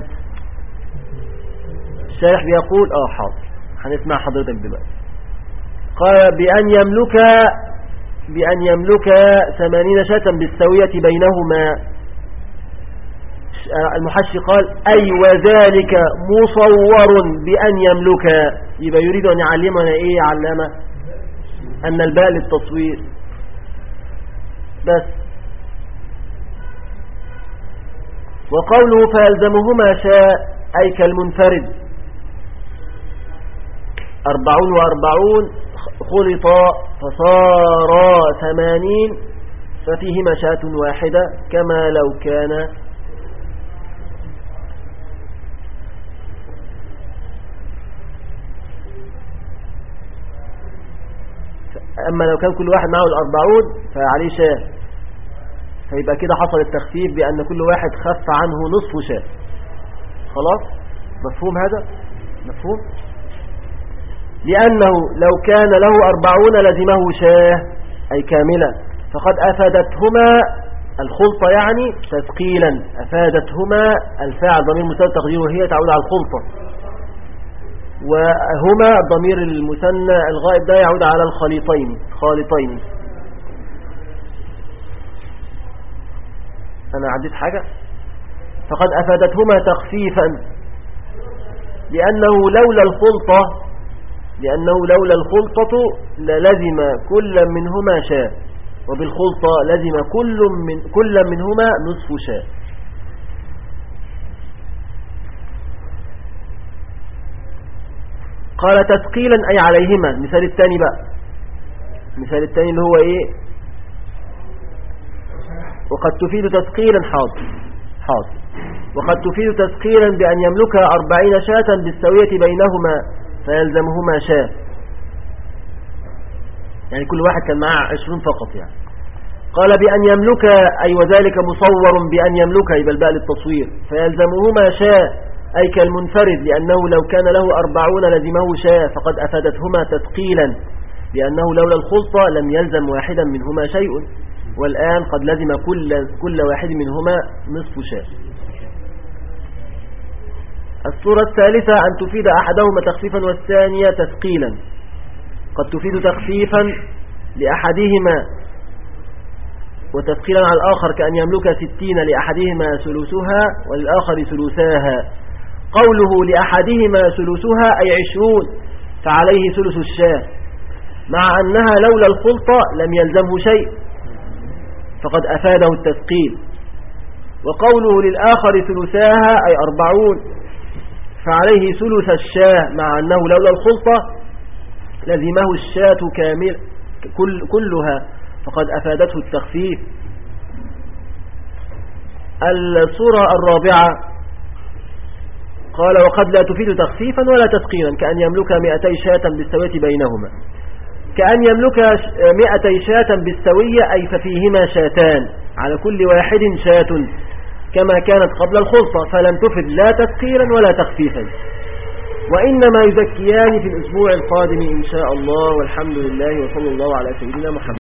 الشارح بيقول آه حاضر هنسمع حضرتك دلوقتي. قال بأن يملك بأن يملك ثمانين شاة بالسوية بينهما. المحشي قال أي وذلك مصور بأن يملك، يبقى يريد أن يعلمنا إيه؟ علمه أن الباء للتصوير بس. وقوله فيلزمهما شاء أي كالمنفرد. أربعون وأربعون خلطا فصارا ثمانين ففيهما شاة واحدة كما لو كان أما لو كان كل واحد معه الأربعون فعليه شاة، فيبقى كده حصل التخفيف بأن كل واحد خف عنه نصف شاة. خلاص مفهوم هذا؟ مفهوم؟ لأنه لو كان له أربعون لزمه شاة أي كاملة، فقد أفادتهما الخلطة يعني تثقيلا. أفادتهما الفاعل ضمير مستتر تقديره هي تعود على الخلطة، وهما الضمير المثنى الغائب ده يعود على الخليطين خالطين. أنا عديت حاجة. فقد أفادتهما تخفيفا لأنه لولا الخلطة لأنه لولا الخلطة للزم كل منهما شاة، وبالخلطة لزم كل من كل منهما نصف شاة. قال تثقيلا أي عليهما. المثال الثاني بقى، المثال الثاني اللي هو إيه؟ وقد تفيد تثقيلا. حاضر حاضر. وقد تفيد تثقيلا بأن يملك أربعين شاة بالسوية بينهما فيلزمهما شاة، يعني كل واحد كان معه عشرون فقط يعني. قال بأن يملك أي وذلك مصور بأن يملك يبقى الباء للتصوير، فيلزمهما شاة أي كالمنفرد، لأنه لو كان له أربعون لزمه شاة، فقد أفادتهما تثقيلا لأنه لولا الخلطة لم يلزم واحدا منهما شيء، والآن قد لزم كل, كل واحد منهما نصف شاة. الصورة الثالثة أن تفيد أحدهما تخفيفا والثانية تثقيلا. قد تفيد تخفيفا لأحدهما وتثقيلا على الآخر، كأن يملك ستين لأحدهما ثلثها وللآخر ثلثاها. قوله لأحدهما ثلثها أي عشرون فعليه ثلث الشاة، مع أنها لولا الخلطة لم يلزمه شيء فقد أفاده التثقيل. وقوله للآخر ثلثاها أي أربعون فعليه ثلث الشاة، مع أنه لولا الخلطة لزمه الشاة كامل كل كلها فقد أفادته التخفيف. الصورة الرابعة قال وقد لا تفيد تخفيفا ولا تثقيلا، كأن يملك مئتي شاة بالسوية بينهما. كأن يملك مئتي شاة بالسوية أي ففيهما شاتان على كل واحد شاة كما كانت قبل الخلطة، فلم تفد لا تثقيلا ولا تخفيفا، وإنما يزكيان في الأسبوع القادم إن شاء الله. والحمد لله وصلى الله على سيدنا محمد.